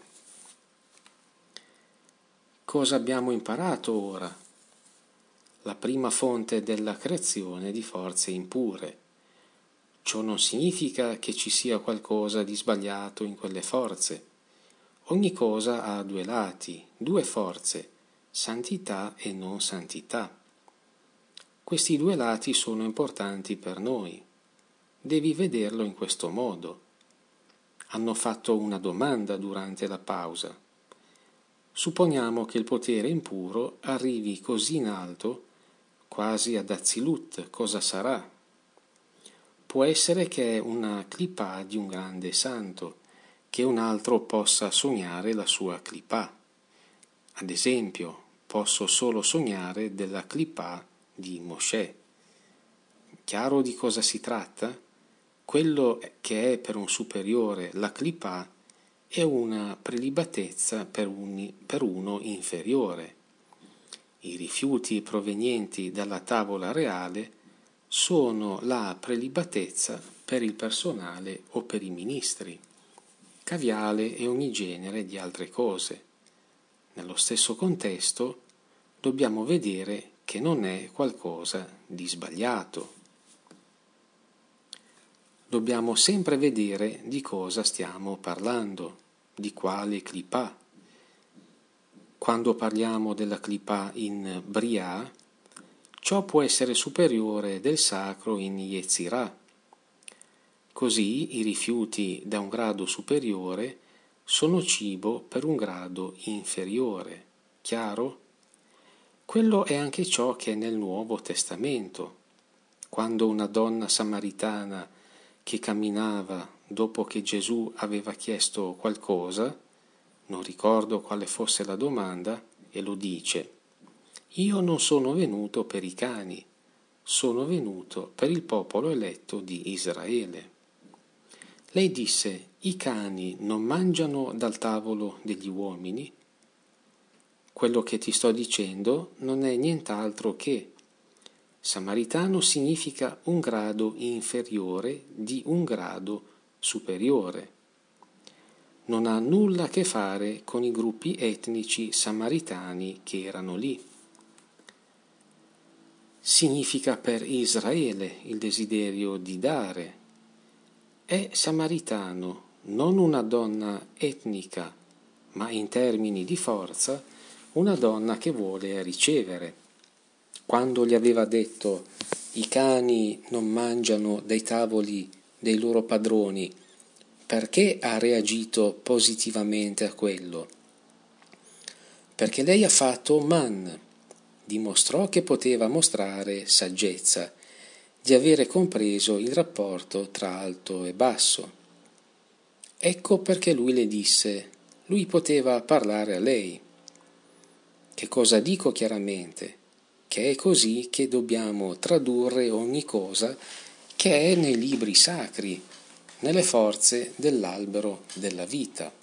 Cosa abbiamo imparato ora? La prima fonte della creazione di forze impure. Ciò non significa che ci sia qualcosa di sbagliato in quelle forze. Ogni cosa ha 2 lati, 2 forze, santità e non santità. Questi 2 lati sono importanti per noi. Devi vederlo in questo modo. Hanno fatto una domanda durante la pausa. Supponiamo che il potere impuro arrivi così in alto, quasi ad Azilut, cosa sarà? Può essere che è una clipà di un grande santo, che un altro possa sognare la sua clipà. Ad esempio, posso solo sognare della clipà di Mosè. Chiaro di cosa si tratta? Quello che è per un superiore la clipà è una prelibatezza per uno inferiore. I rifiuti provenienti dalla tavola reale sono la prelibatezza per il personale o per i ministri, caviale e ogni genere di altre cose. Nello stesso contesto dobbiamo vedere che non è qualcosa di sbagliato. Dobbiamo sempre vedere di cosa stiamo parlando, di quale clipà. Quando parliamo della clipà in Briah, ciò può essere superiore del sacro in Yetzirah. Così i rifiuti da un grado superiore sono cibo per un grado inferiore. Chiaro? Quello è anche ciò che è nel Nuovo Testamento. Quando una donna samaritana che camminava dopo che Gesù aveva chiesto qualcosa, non ricordo quale fosse la domanda, e lo dice: io non sono venuto per i cani, sono venuto per il popolo eletto di Israele. Lei disse: i cani non mangiano dal tavolo degli uomini? Quello che ti sto dicendo non è nient'altro che samaritano significa un grado inferiore di un grado superiore. Non ha nulla a che fare con i gruppi etnici samaritani che erano lì. Significa per Israele il desiderio di dare. È samaritano, non una donna etnica, ma in termini di forza una donna che vuole ricevere. Quando gli aveva detto i cani non mangiano dai tavoli dei loro padroni, perché ha reagito positivamente a quello? perché lei ha fatto Man, dimostrò che poteva mostrare saggezza, di avere compreso il rapporto tra alto e basso. Ecco perché lui le disse, lui poteva parlare a lei. Che cosa dico chiaramente? Che è così che dobbiamo tradurre ogni cosa che è nei libri sacri, nelle forze dell'albero della vita.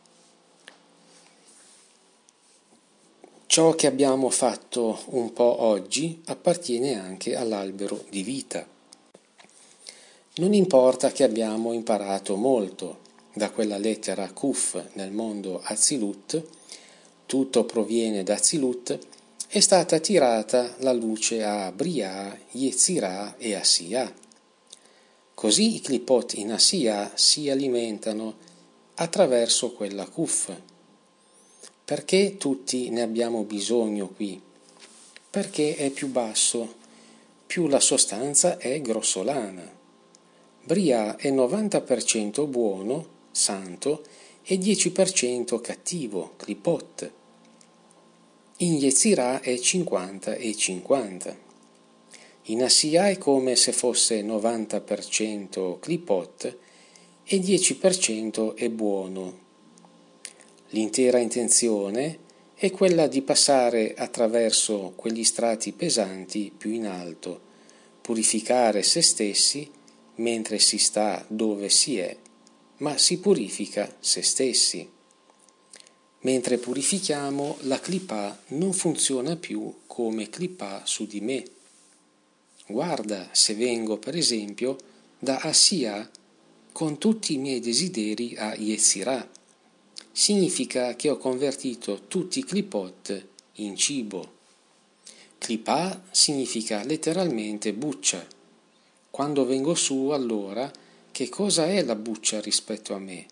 Ciò che abbiamo fatto un po' oggi appartiene anche all'albero di vita. Non importa che abbiamo imparato molto da quella lettera Kuf nel mondo Azilut, tutto proviene da Azilut, è stata tirata la luce a Briah, Yetzirah e Asiya. Così i clipot in Asiya si alimentano attraverso quella Kuf. Perché tutti ne abbiamo bisogno qui? Perché è più basso, più la sostanza è grossolana. Briah è 90% buono, santo, e 10% cattivo, clipot. In Yetzirah è 50 e 50. In Asiya è come se fosse 90% clipot e 10% è buono. L'intera intenzione è quella di passare attraverso quegli strati pesanti più in alto, purificare se stessi mentre si sta dove si è, ma si purifica se stessi. Mentre purifichiamo, la clipà non funziona più come clipà su di me. Guarda se vengo, per esempio, da Asiya con tutti i miei desideri a Yetzirah. Significa che ho convertito tutti i clipot in cibo. Clipà significa letteralmente buccia. Quando vengo su, allora, che cosa è la buccia rispetto a me?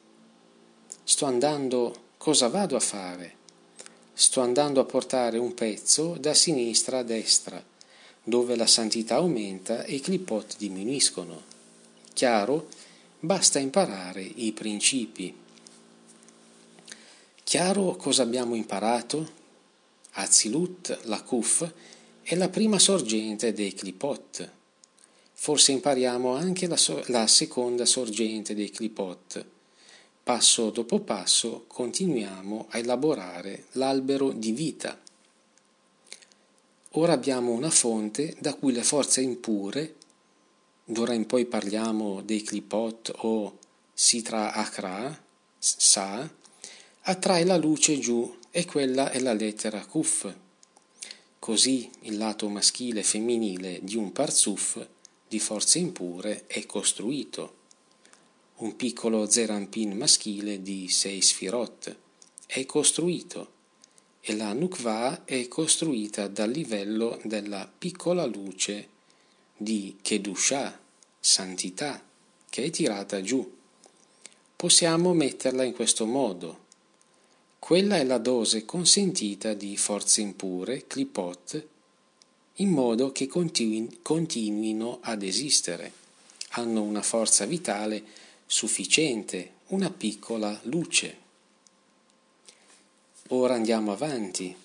Cosa vado a fare? Sto andando a portare un pezzo da sinistra a destra, dove la santità aumenta e i clipot diminuiscono. Chiaro? Basta imparare i principi. Chiaro cosa abbiamo imparato? Azilut, la Kuf, è la prima sorgente dei clipot. Forse impariamo anche la seconda sorgente dei clipot. Passo dopo passo continuiamo a elaborare l'albero di vita. Ora abbiamo una fonte da cui le forze impure, d'ora in poi parliamo dei clipot o Sitra Achra, Sa, attrae la luce giù e quella è la lettera Kuf. Così il lato maschile e femminile di un Parzuf di forze impure è costruito. Un piccolo Zerampin maschile di 6 sfirot è costruito e la Nukva è costruita dal livello della piccola luce di Kedushah, santità, che è tirata giù. Possiamo metterla in questo modo. Quella è la dose consentita di forze impure, clipot, in modo che continuino ad esistere. Hanno una forza vitale sufficiente, una piccola luce. Ora andiamo avanti.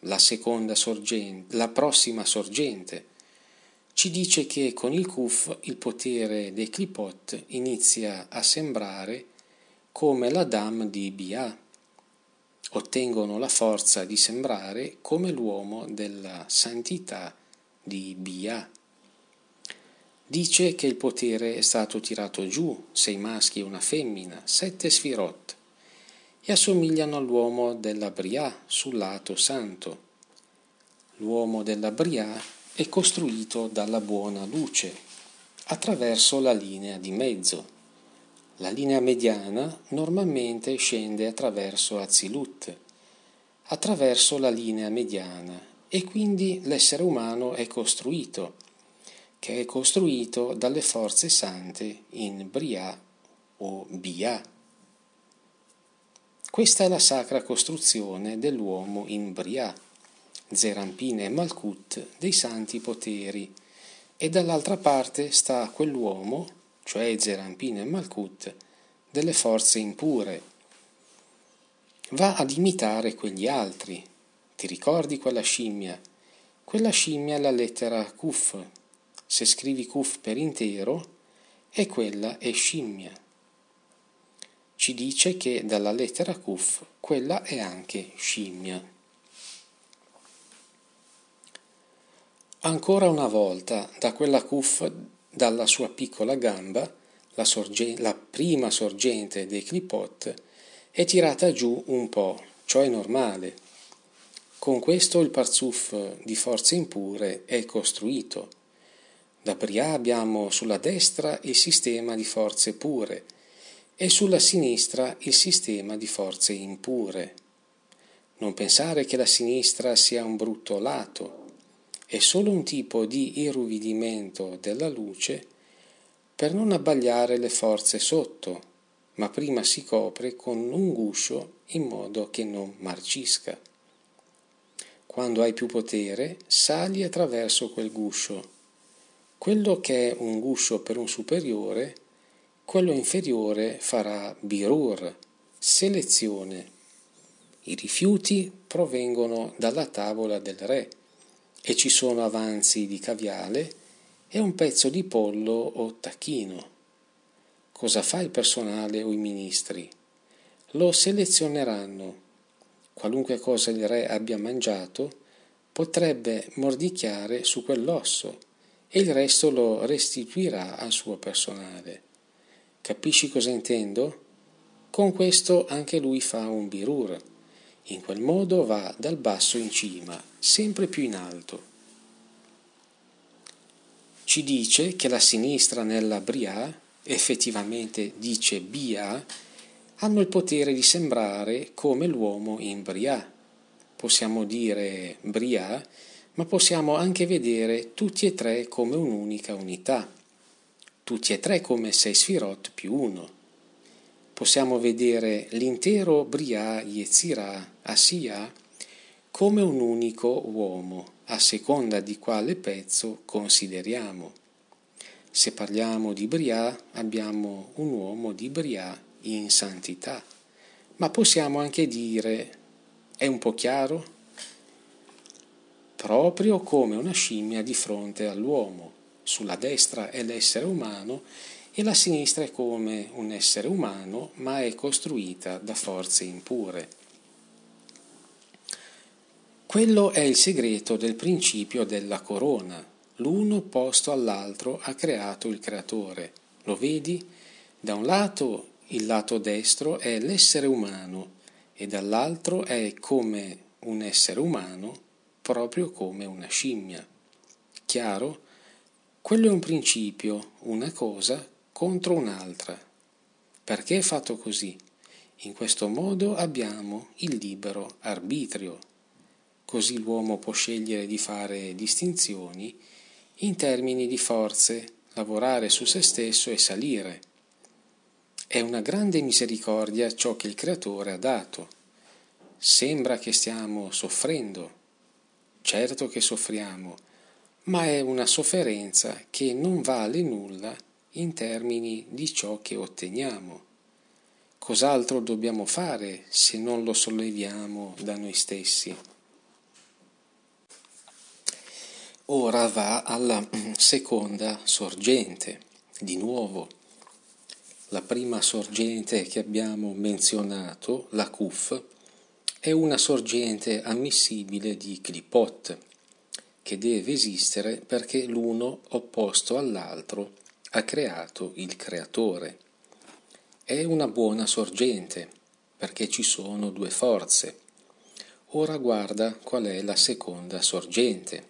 La prossima sorgente ci dice che con il Kuf il potere dei clipot inizia a sembrare come l'Adam di Bia. Ottengono la forza di sembrare come l'uomo della santità di Bia. Dice che il potere è stato tirato giù, 6 maschi e una femmina, 7 sfirot, e assomigliano all'uomo della Briah sul lato santo. L'uomo della Briah è costruito dalla buona luce, attraverso la linea di mezzo. La linea mediana normalmente scende attraverso Azilut, attraverso la linea mediana, e quindi l'essere umano è costruito, che è costruito dalle forze sante in Briah o Bia. Questa è la sacra costruzione dell'uomo in Briah, Zerampin e Malkut dei santi poteri, e dall'altra parte sta quell'uomo, cioè Zerampin e Malkut, delle forze impure. Va ad imitare quegli altri, Ti ricordi quella scimmia? Quella scimmia è la lettera Kuf. Se scrivi Kuf per intero, e quella è scimmia. Ci dice che dalla lettera Kuf quella è anche scimmia. Ancora una volta, da quella Kuf, dalla sua piccola gamba, la prima sorgente dei Klipot, è tirata giù un po', ciò è normale. Con questo il Parzuf di forze impure è costruito. Da Brià abbiamo sulla destra il sistema di forze pure e sulla sinistra il sistema di forze impure. Non pensare che la sinistra sia un brutto lato, è solo un tipo di irruvidimento della luce per non abbagliare le forze sotto, ma prima si copre con un guscio in modo che non marcisca. Quando hai più potere, sali attraverso quel guscio. Quello che è un guscio per un superiore, quello inferiore farà birur, selezione. I rifiuti provengono dalla tavola del re e ci sono avanzi di caviale e un pezzo di pollo o tacchino. Cosa fa il personale o i ministri? Lo selezioneranno. Qualunque cosa il re abbia mangiato potrebbe mordicchiare su quell'osso e il resto lo restituirà al suo personale. Capisci cosa intendo? Con questo anche lui fa un birur. In quel modo va dal basso in cima, sempre più in alto. Ci dice che la sinistra nella Brià, effettivamente dice Bia, hanno il potere di sembrare come l'uomo in Brià. Possiamo dire Brià, ma possiamo anche vedere tutti e tre come un'unica unità, tutti e tre come 6 Sfirot più 1. Possiamo vedere l'intero Brià Yetzirah Asiyah come un unico uomo, a seconda di quale pezzo consideriamo. Se parliamo di Brià, abbiamo un uomo di Brià in santità, ma possiamo anche dire, è un po' chiaro? Proprio come una scimmia di fronte all'uomo. Sulla destra è l'essere umano e la sinistra è come un essere umano, ma è costruita da forze impure. Quello è il segreto del principio della corona. L'uno opposto all'altro ha creato il creatore. Lo vedi? Da un lato il lato destro è l'essere umano e dall'altro è come un essere umano, proprio come una scimmia. Chiaro? Quello è un principio, una cosa contro un'altra. Perché è fatto così? In questo modo abbiamo il libero arbitrio. Così l'uomo può scegliere di fare distinzioni in termini di forze, lavorare su se stesso e salire. È una grande misericordia ciò che il Creatore ha dato. Sembra che stiamo soffrendo. Certo che soffriamo, ma è una sofferenza che non vale nulla in termini di ciò che otteniamo. Cos'altro dobbiamo fare se non lo solleviamo da noi stessi? Ora va alla seconda sorgente, di nuovo. La prima sorgente che abbiamo menzionato, la Kuf, è una sorgente ammissibile di Klipot, che deve esistere perché l'uno opposto all'altro ha creato il creatore. È una buona sorgente perché ci sono due forze. Ora guarda qual è la seconda sorgente.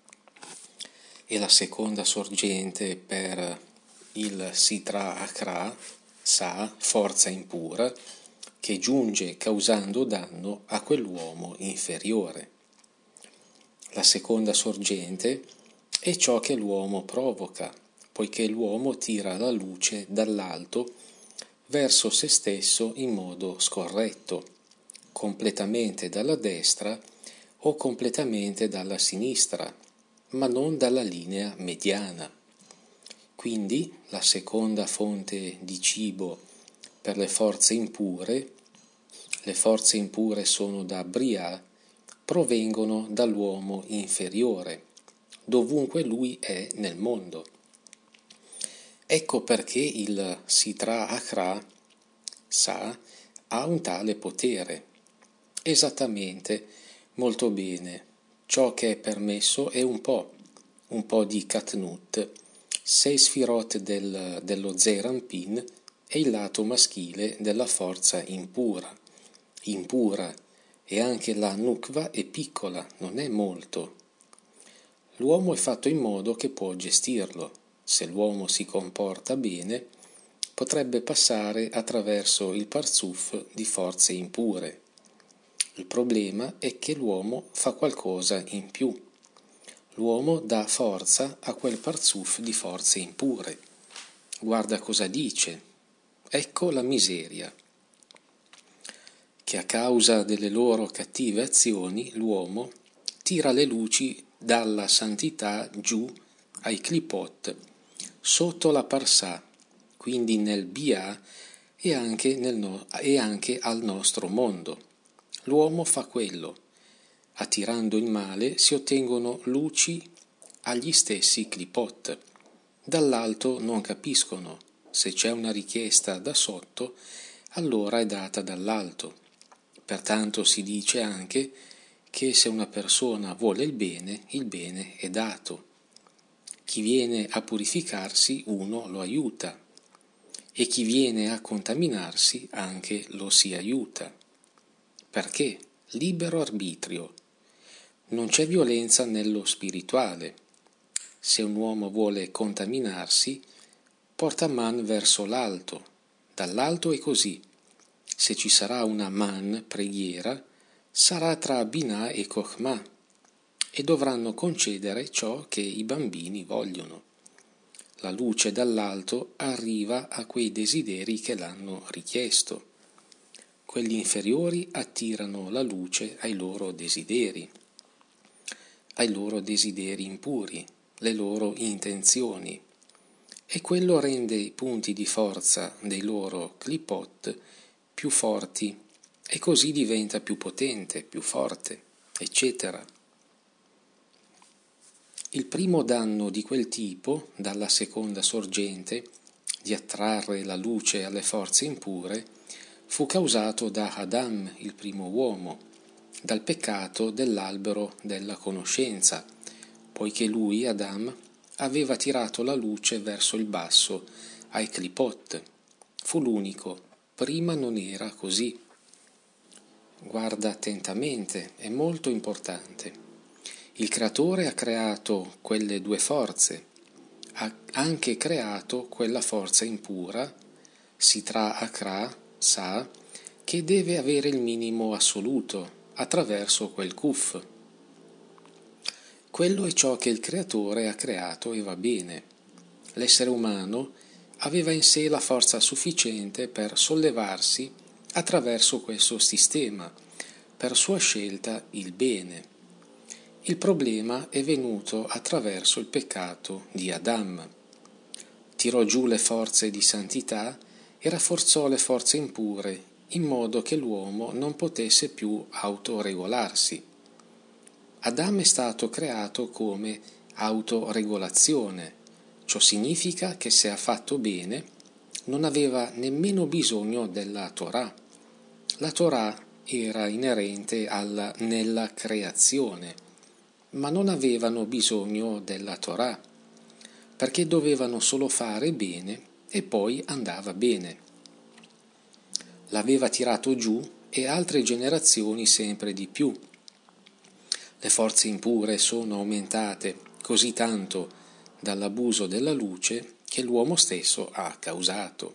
E la seconda sorgente per il Sitra Akra, Sa, forza impura, che giunge causando danno a quell'uomo inferiore. La seconda sorgente è ciò che l'uomo provoca, poiché l'uomo tira la luce dall'alto verso se stesso in modo scorretto, completamente dalla destra o completamente dalla sinistra, ma non dalla linea mediana. Quindi la seconda fonte di cibo per le forze impure sono da Brià, provengono dall'uomo inferiore, dovunque lui è nel mondo. Ecco perché il Sitra Achra Sa ha un tale potere. Esattamente, molto bene. Ciò che è permesso è un po' di Katnut, 6 sfirot dello Zeranpin e il lato maschile della forza impura, e anche la Nukva è piccola, non è molto. L'uomo è fatto in modo che può gestirlo. Se l'uomo si comporta bene, potrebbe passare attraverso il Parzuf di forze impure. Il problema è che l'uomo fa qualcosa in più. L'uomo dà forza a quel Parzuf di forze impure. Guarda cosa dice. Ecco la miseria. Che a causa delle loro cattive azioni l'uomo tira le luci dalla santità giù ai Klipot, sotto la Parsà, quindi nel Bia e anche al nostro mondo. L'uomo fa quello. Attirando il male si ottengono luci agli stessi Klipot. Dall'alto non capiscono. Se c'è una richiesta da sotto, allora è data dall'alto. Pertanto si dice anche che se una persona vuole il bene è dato. Chi viene a purificarsi, uno lo aiuta, e chi viene a contaminarsi anche lo si aiuta. Perché? Libero arbitrio. Non c'è violenza nello spirituale. Se un uomo vuole contaminarsi, porta man verso l'alto. Dall'alto è così. Se ci sarà una man, preghiera, sarà tra Binah e Chokhmah, e dovranno concedere ciò che i bambini vogliono. La luce dall'alto arriva a quei desideri che l'hanno richiesto. Quelli inferiori attirano la luce ai loro desideri impuri, le loro intenzioni, e quello rende i punti di forza dei loro Klipot più forti, e così diventa più potente, più forte, eccetera. Il primo danno di quel tipo, dalla seconda sorgente, di attrarre la luce alle forze impure, fu causato da Adam, il primo uomo, dal peccato dell'albero della conoscenza, poiché lui, Adam, aveva tirato la luce verso il basso, ai Klipot. Fu l'unico, prima non era così. Guarda attentamente, è molto importante. Il creatore ha creato quelle due forze, ha anche creato quella forza impura, Sitra Achra, Sa, che deve avere il minimo assoluto attraverso quel Kuf. Quello è ciò che il creatore ha creato e va bene. L'essere umano aveva in sé la forza sufficiente per sollevarsi attraverso questo sistema, per sua scelta il bene. Il problema è venuto attraverso il peccato di Adam. Tirò giù le forze di santità e rafforzò le forze impure, in modo che l'uomo non potesse più autoregolarsi. Adam è stato creato come autoregolazione. Ciò significa che se ha fatto bene, non aveva nemmeno bisogno della Torah. La Torah era inerente nella creazione, ma non avevano bisogno della Torah, perché dovevano solo fare bene e poi andava bene. L'aveva tirato giù e altre generazioni sempre di più. Le forze impure sono aumentate così tanto dall'abuso della luce che l'uomo stesso ha causato.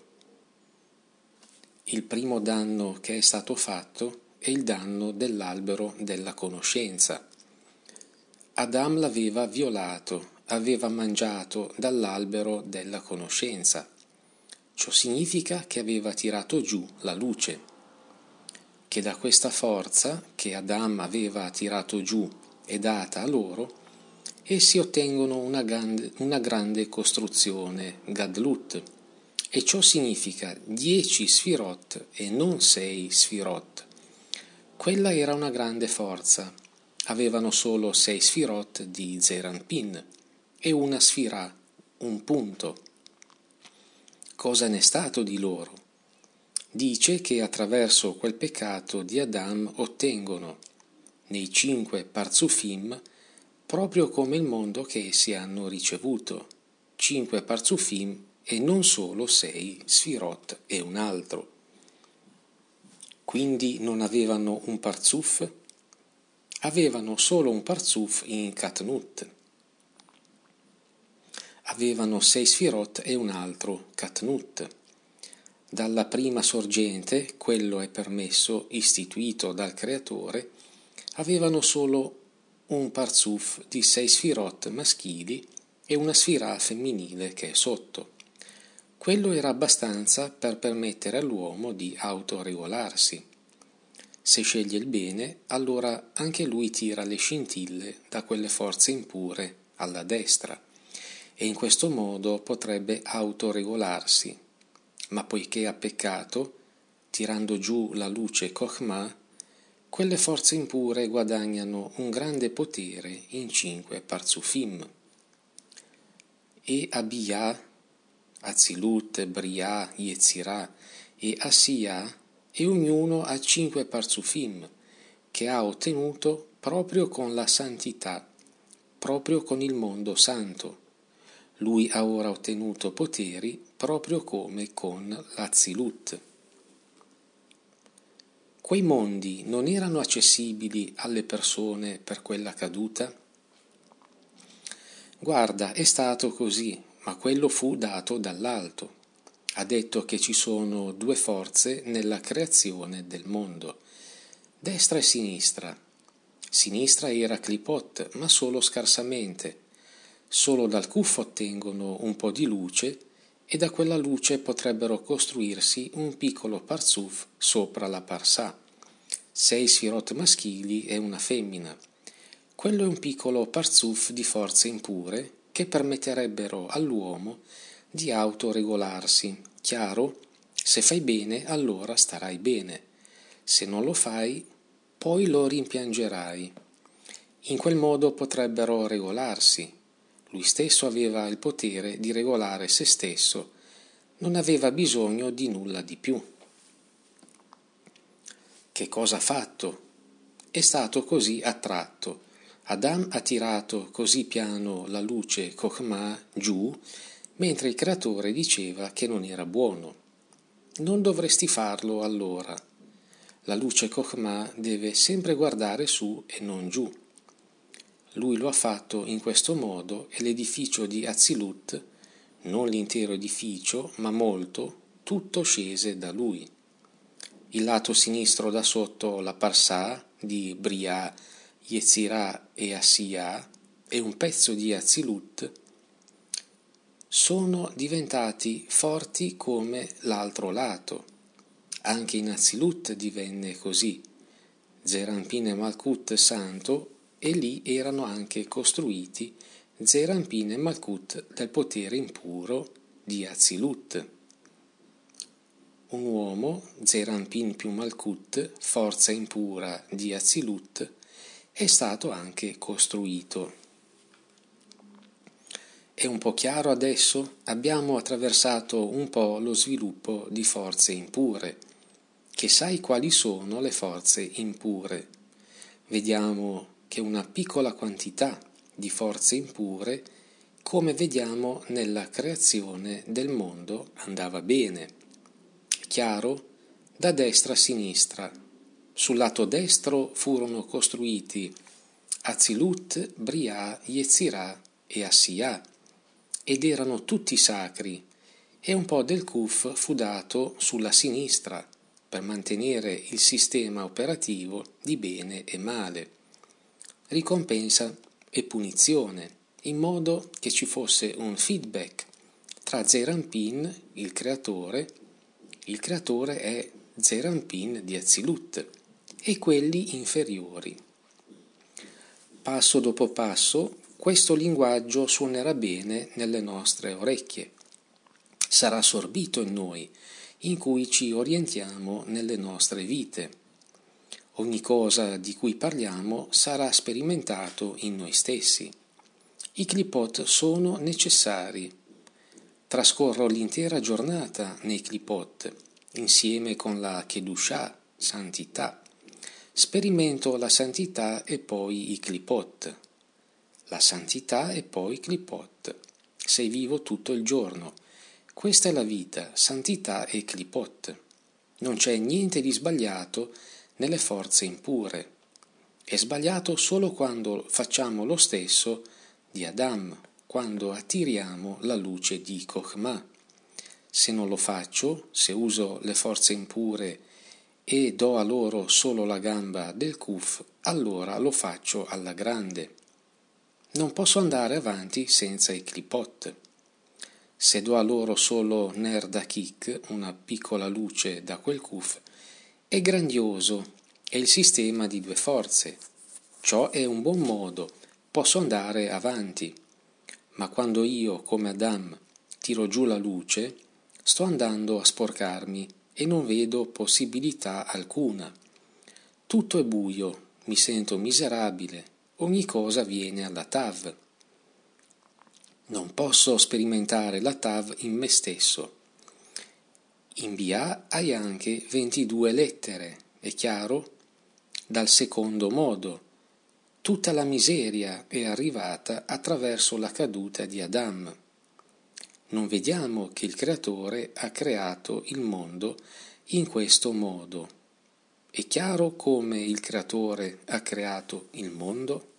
Il primo danno che è stato fatto è il danno dell'albero della conoscenza. Adam l'aveva violato, aveva mangiato dall'albero della conoscenza. Ciò significa che aveva tirato giù la luce, che da questa forza che Adam aveva tirato giù e data a loro, essi ottengono una grande costruzione, Gadlut, e ciò significa 10 sfirot e non 6 sfirot. Quella era una grande forza. avevano solo 6 sfirot di Zeir Anpin e una sfira, un punto. Cosa n'è stato di loro? Dice che attraverso quel peccato di Adam ottengono nei 5 parzufim proprio come il mondo che essi hanno ricevuto, 5 parzufim e non solo 6 sfirot e un altro. Quindi non avevano un parzuf? Avevano solo un parzuf in Katnut. Avevano 6 sfirot e un altro Katnut. Dalla prima sorgente, quello è permesso, istituito dal Creatore, avevano solo un parzuf di 6 sfirot maschili e una sfira femminile che è sotto. Quello era abbastanza per permettere all'uomo di autoregolarsi. Se sceglie il bene, allora anche lui tira le scintille da quelle forze impure alla destra e in questo modo potrebbe autoregolarsi. Ma poiché ha peccato, tirando giù la luce Chokhmah, quelle forze impure guadagnano un grande potere in 5 parzufim. E Abiyah, Atzilut, Briah, Yetzirah e Asiyah, e ognuno ha 5 parzufim che ha ottenuto proprio con la santità, proprio con il mondo santo. Lui ha ora ottenuto poteri proprio come con l'Atzilut. Quei mondi non erano accessibili alle persone per quella caduta? Guarda, è stato così, ma quello fu dato dall'alto. Ha detto che ci sono 2 forze nella creazione del mondo, destra e sinistra. Sinistra era Klipot, ma solo scarsamente. Solo dal Kuf ottengono un po' di luce e da quella luce potrebbero costruirsi un piccolo parzuf sopra la parsà, 6 sfirot maschili e una femmina. Quello è un piccolo parzuf di forze impure che permetterebbero all'uomo di autoregolarsi. Chiaro? Se fai bene, allora starai bene. Se non lo fai, poi lo rimpiangerai. In quel modo potrebbero regolarsi. Lui stesso aveva il potere di regolare se stesso, non aveva bisogno di nulla di più. Che cosa ha fatto? È stato così attratto. Adam ha tirato così piano la luce Chokhmah giù, mentre il Creatore diceva che non era buono. Non dovresti farlo allora. La luce Chokhmah deve sempre guardare su e non giù. Lui lo ha fatto in questo modo e l'edificio di Atzilut, non l'intero edificio, ma molto, tutto scese da lui. Il lato sinistro da sotto la Parsà di Briah, Yetzirah e Asiyah e un pezzo di Atzilut sono diventati forti come l'altro lato. Anche in Atzilut divenne così. Zeir Anpin e Malkut santo, e lì erano anche costruiti Zeir Anpin e Malkut del potere impuro di Atzilut. Un uomo, Zeir Anpin più Malkut, forza impura di Atzilut, è stato anche costruito. È un po' chiaro adesso? Abbiamo attraversato un po' lo sviluppo di forze impure. Che sai quali sono le forze impure? Vediamo che una piccola quantità di forze impure, come vediamo nella creazione del mondo, andava bene. Chiaro? Da destra a sinistra. Sul lato destro furono costruiti Atzilut, Briah, Yetzirah e Asiyah, ed erano tutti sacri, e un po' del Kuf fu dato sulla sinistra per mantenere il sistema operativo di bene e male, ricompensa e punizione, in modo che ci fosse un feedback tra Zeir Anpin, il creatore è Zeir Anpin di Atzilut, e quelli inferiori. Passo dopo passo, questo linguaggio suonerà bene nelle nostre orecchie, sarà assorbito in noi, in cui ci orientiamo nelle nostre vite. Ogni cosa di cui parliamo sarà sperimentato in noi stessi. I clipot sono necessari. Trascorro l'intera giornata nei clipot, insieme con la Kedushah, santità. Sperimento la santità e poi i clipot. La santità e poi i clipot. Sei vivo tutto il giorno. Questa è la vita, santità e clipot. Non c'è niente di sbagliato nelle forze impure. È sbagliato solo quando facciamo lo stesso di Adam, quando attiriamo la luce di Chokhmah. Se non lo faccio, se uso le forze impure e do a loro solo la gamba del Kuf, allora lo faccio alla grande. Non posso andare avanti senza i clipot. Se do a loro solo Ner Dakik, una piccola luce da quel Kuf, è grandioso, è il sistema di due forze. Ciò è un buon modo, posso andare avanti. Ma quando io, come Adam, tiro giù la luce, sto andando a sporcarmi e non vedo possibilità alcuna. Tutto è buio, mi sento miserabile, ogni cosa viene alla Tav. Non posso sperimentare la Tav in me stesso. In Bia hai anche 22 lettere, è chiaro? Dal secondo modo. Tutta la miseria è arrivata attraverso la caduta di Adam. Non vediamo che il Creatore ha creato il mondo in questo modo. È chiaro come il Creatore ha creato il mondo?